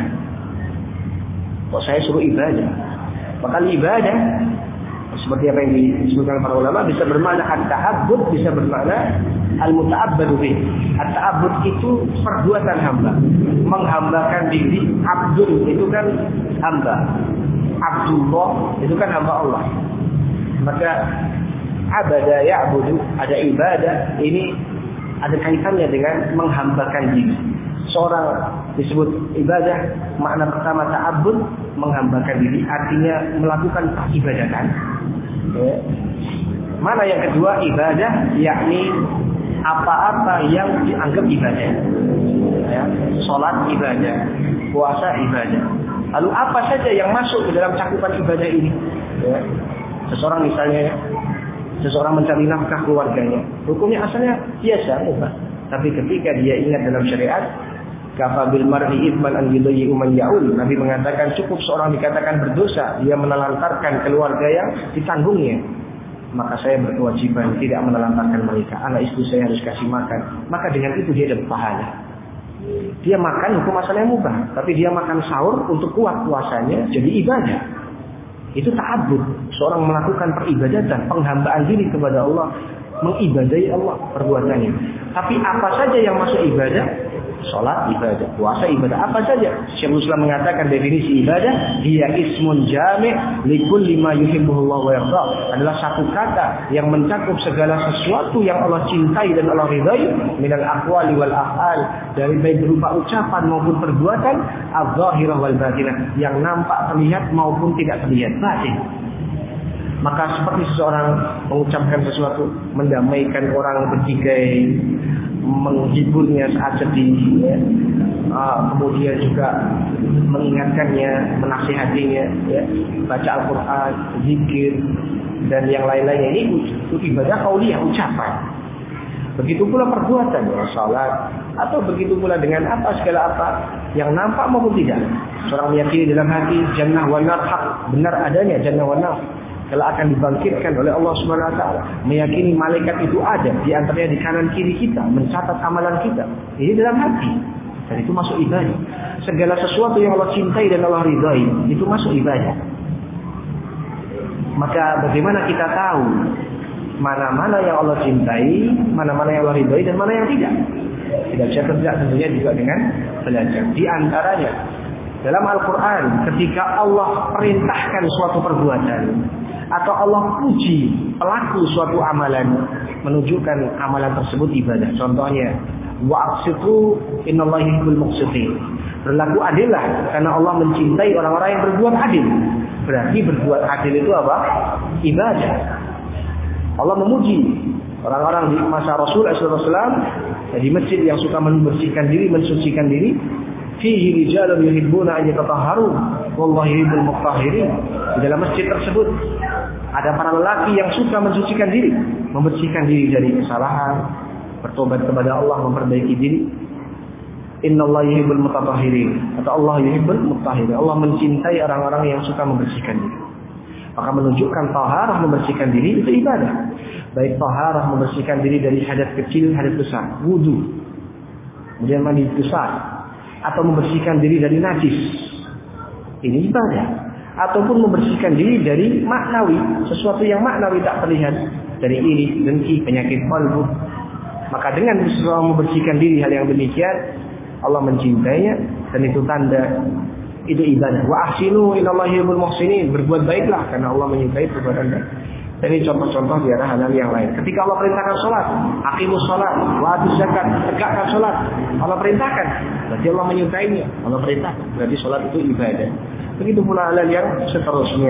Kok saya suruh ibadah? Maka ibadah seperti apa yang disebutkan para ulama bisa bermakna at-ta'abbud, bisa bermakna al-muta'abbadu bih. At-ta'abbud itu perbuatan hamba, menghambakan diri. Abdul itu kan hamba, Abdullah itu kan hamba Allah. Maka abada ya'budu, ada ibadah, ini ada kaitannya dengan menghambakan diri. Seorang disebut ibadah, makna pertama ta'abbud, menghambakan diri, artinya melakukan peribadatan. Ya. Mana yang kedua ibadah, yakni apa-apa yang dianggap ibadah. Ya. Salat ibadah, puasa ibadah. Lalu apa saja yang masuk ke dalam cakupan ibadah ini? Ya. Seseorang misalnya, seseorang mencari nafkah keluarganya, hukumnya asalnya biasa, mubah. Tapi ketika dia ingat dalam syariat, kafabil mar'i itsman an yudayyi man ya'ul. Nabi mengatakan cukup seorang dikatakan berdosa dia menelantarkan keluarga yang ditanggungnya. Maka saya berkewajiban tidak menelantarkan mereka. Anak istri saya harus kasih makan. Maka dengan itu dia dapat pahala. Dia makan hukum asalnya mubah, tapi dia makan sahur untuk kuat puasanya jadi ibadah. Itu ta'abbud. Seorang melakukan peribadatan, penghambaan diri kepada Allah, mengibadahi Allah perbuatannya. Tapi apa saja yang masuk ibadah? Salat ibadah, puasa ibadah, apa saja. Syekhul Islam mengatakan definisi ibadah, dia ismun jami' likulli ma yuhibbuhullah wa yarda. Adalah satu kata yang mencakup segala sesuatu yang Allah cintai dan Allah ridai, minal aqwali wal af'al, dari baik berupa ucapan maupun perbuatan, az-zahirah wal batinah, yang nampak terlihat maupun tidak terlihat, batin. Maka seperti seseorang mengucapkan sesuatu, mendamaikan orang bertikai, menghiburnya saat sedih, ya. Uh, kemudian juga mengingatkannya, menasihatinya, ya. Baca Al-Quran, zikir, dan yang lain-lainnya. Ini itu ibadah qauliyah, ucapan. Begitu pula perbuatan, ya, salat, atau begitu pula dengan apa segala apa yang nampak maupun tidak. Seorang meyakini dalam hati jannah wa nar hak, benar adanya jannah wa nar, kalau akan dibangkitkan oleh Allah Subhanahu wa taala. Meyakini malaikat itu ada di antaranya di kanan kiri kita, mencatat amalan kita. Ini dalam hati. Dan itu masuk ibadah. Segala sesuatu yang Allah cintai dan Allah ridai, itu masuk ibadah. Maka bagaimana kita tahu mana-mana yang Allah cintai, mana-mana yang Allah ridai, dan mana yang tidak? Tidak bisa kerja tentunya juga dengan belajar. Di antaranya dalam Al-Quran, ketika Allah perintahkan suatu perbuatan atau Allah puji pelaku suatu amalan, menunjukkan amalan tersebut ibadah. Contohnya, wa'aqsitu innallaha yuhibbul muqsitin. Berlaku adillah karena Allah mencintai orang-orang yang berbuat adil. Berarti berbuat adil itu apa? Ibadah. Allah memuji orang-orang di masa Rasul sallallahu alaihi wasallam di masjid yang suka membersihkan diri, mensucikan diri. Fihi rijalun yuhibbuna an yatatahharu wallahu yuhibbul mutahhirin. Di dalam masjid tersebut ada para lelaki yang suka mensucikan diri, membersihkan diri dari kesalahan, bertobat kepada Allah, memperbaiki diri. Innallaha yuhibbul mutatahhirin, atau Allah yuhibbul mutahhirin. Allah mencintai orang-orang yang suka membersihkan diri. Maka menunjukkan taharah, membersihkan diri itu ibadah. Baik taharah, membersihkan diri dari hadas kecil, hadas besar, wudu, kemudian mandi besar, atau membersihkan diri dari najis, ini ibadah. Ataupun membersihkan diri dari maknawi, sesuatu yang maknawi tak terlihat, dari iri, dengki, penyakit qalbu. Maka dengan seseorang membersihkan diri hal yang demikian, Allah mencintainya, dan itu tanda itu ibadah. Wa ahsinu inallaha yuhibbul muhsinin. Berbuat baiklah karena Allah menyukai perbuatan baik. Dan ini contoh-contoh di arah hal yang lain. Ketika Allah perintahkan sholat, aqimus sholat, wa atuz zakat, tegakkan sholat. Allah perintahkan, berarti Allah menyukainya. Allah perintahkan, berarti sholat itu ibadah. Begitu pula hal yang seterusnya.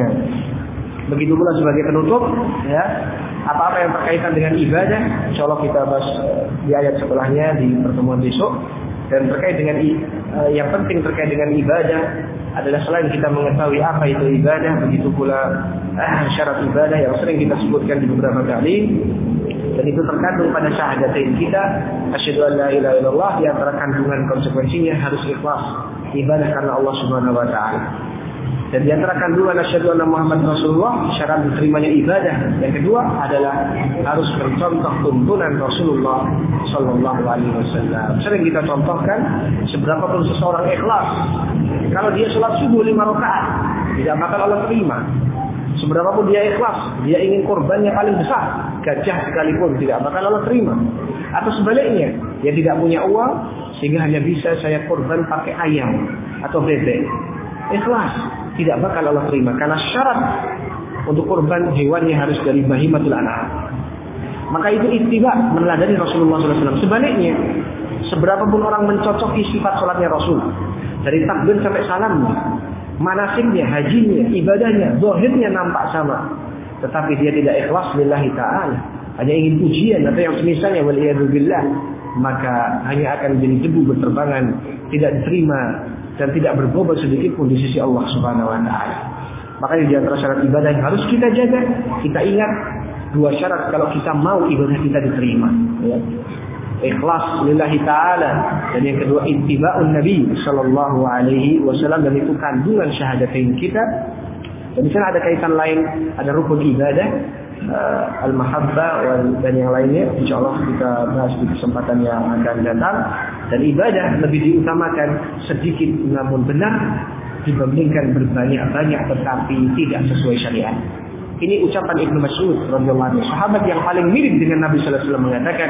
Begitu pula sebagai penutup, ya, apa-apa yang berkaitan dengan ibadah, insyaallah kita bahas di ayat setelahnya di pertemuan besok. Dan terkait dengan uh, yang penting terkait dengan ibadah adalah selain kita mengetahui apa itu ibadah, begitu pula uh, syarat ibadah yang sering kita sebutkan di beberapa kali, dan itu terkandung pada syahadatain kita, asyhadu an la ilaha illallah. Di antara kandungan konsekuensinya harus ikhlas ibadah karena Allah Subhanahu wa taala. Dan di antara kandungan asyhadu anna Muhammad Rasulullah, syarat diterimanya ibadah yang kedua adalah harus mencontoh tuntunan Rasulullah sallallahu alaihi wasallam. Sering kita contohkan, seberapa pun seseorang ikhlas, kalau dia sholat subuh lima rakaat, tidak bakal Allah terima. Seberapa pun dia ikhlas, dia ingin korbannya paling besar, gajah sekalipun, tidak bakal Allah terima. Atau sebaliknya, dia tidak punya uang sehingga hanya bisa saya korban pakai ayam atau bebek, ikhlas, tidak bakal Allah terima. Karena syarat untuk korban hewannya harus dari bahimatul an'am. Maka itu ittiba, meneladani Rasulullah sallallahu alaihi wasallam. Sebaliknya, seberapa pun orang mencocoki sifat sholatnya Rasul, dari takbir sampai salamnya, manasiknya, hajinya, ibadahnya, zahirnya nampak sama, tetapi dia tidak ikhlas lillahi ta'ala, hanya ingin pujian atau yang semisalnya, waliyadzubillah, maka hanya akan menjadi debu berterbangan, tidak diterima dan tidak berbobot sedikit pun di sisi Allah Subhanahu wa taala. Makanya di antara syarat ibadah yang harus kita jaga, kita ingat dua syarat kalau kita mau ibadah kita diterima, ya. Ikhlas lillahi ta'ala, dan yang kedua ittiba'un Nabi sallallahu alaihi wasallam, dan itu kandungan syahadatain kita. Dan di sana ada kaitan lain, ada rukun ibadah, uh, al-mahabbah dan yang lainnya, insyaallah kita bahas di kesempatan yang akan datang. Dan ibadah lebih diutamakan sedikit namun benar dibandingkan berbanyak-banyak tetapi tidak sesuai syariat. Ini ucapan Ibnu Mas'ud radhiyallahu anhu, sahabat yang paling mirip dengan Nabi sallallahu alaihi wasallam, mengatakan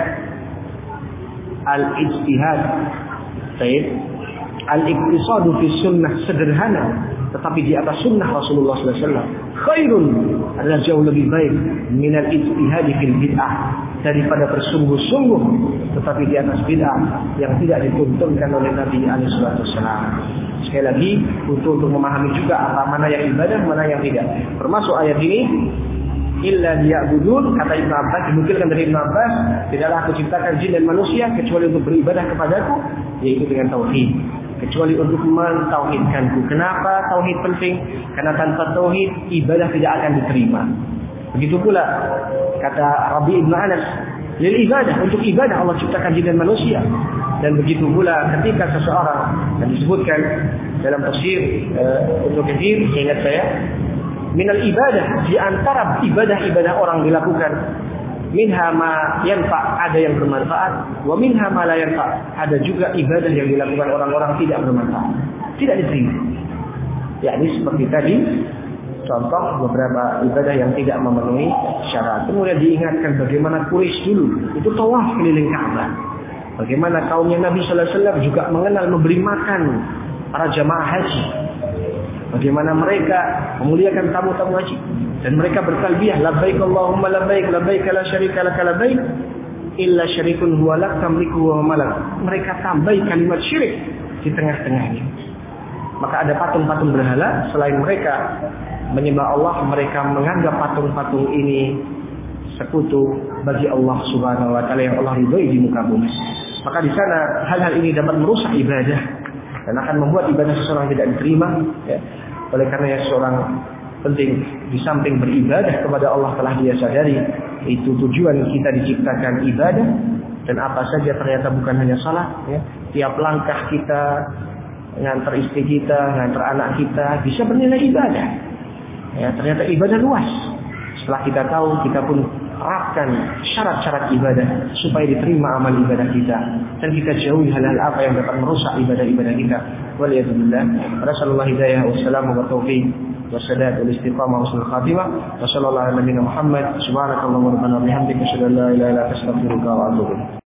al-ijtihad, baik, al-iqtisadu fi sunnah, sederhana tetapi di atas sunnah Rasulullah sallallahu alaihi wasallam, khairun, adalah jauh lebih baik minal ijtihad fil bid'ah, daripada bersungguh-sungguh tetapi di atas bid'ah yang tidak dituntunkan oleh Nabi alaihi wasallam. Sekali lagi, untuk untuk memahami juga apa mana yang ibadah, mana yang tidak. Termasuk ayat ini illa liya'budun, kata Ibnu Abbas, dinukilkan dari Ibnu Abbas, tidaklah aku ciptakan jin dan manusia kecuali untuk beribadah kepadaku, yaitu dengan tauhid, kecuali untuk mentauhidkanku. Kenapa tauhid penting? Karena tanpa tauhid ibadah tidak akan diterima. Begitu pula kata Rabi Ibnu Anas, lil ibadah, untuk ibadah Allah ciptakan jin dan manusia. Dan begitu pula ketika seseorang, dan disebutkan dalam tafsir uh, untuk Katsir, ingat saya, minal ibadah, di antara ibadah-ibadah orang dilakukan, minha ma yanfa, ada yang bermanfaat, wa minha ma la yanfa, ada juga ibadah yang dilakukan orang-orang tidak bermanfaat, tidak diterima. Yakni seperti tadi contoh beberapa ibadah yang tidak memenuhi syarat. Kemudian diingatkan bagaimana Quraisy dulu itu tawaf keliling Ka'bah. Bagaimana kaumnya Nabi sallallahu alaihi wasallam juga mengenal memberi makan para jamaah haji. Bagaimana mereka memuliakan tamu-tamu haji, dan mereka bertalbiyah labbaik Allahumma labbaik labbaik la syarika lak labbaik illa syarikun huwa lak tamliku wa malak. Mereka tambah kalimat syirik di tengah-tengahnya. Maka ada patung-patung berhala selain mereka menyembah Allah, mereka menganggap patung-patung ini sekutu bagi Allah Subhanahu wa taala yang Allah ridhoi di muka bumi. Maka di sana hal-hal ini dapat merusak ibadah dan akan membuat ibadah seseorang tidak diterima, ya. Oleh karena ya, seorang penting di samping beribadah kepada Allah telah dia sadari itu tujuan kita diciptakan ibadah, dan apa saja ternyata bukan hanya salat, ya. Tiap langkah kita ngantar istri kita, ngantar anak kita bisa bernilai ibadah. Ya, ternyata ibadah luas. Setelah kita tahu, kita pun terapkan syarat-syarat ibadah supaya diterima amal ibadah kita, dan kita jauhi hal-hal apa yang dapat merusak ibadah-ibadah kita. Waliyadzubillah. Rasulullah hidayah wassalamu wa taufiq wassadat wal istiqamah husnul khatimah. Wassallallahu ala nabiyina Muhammad. Subhanakallahumma rabbana bihamdika asyhadu an la ilaha illa anta astaghfiruka wa atubu ilaik.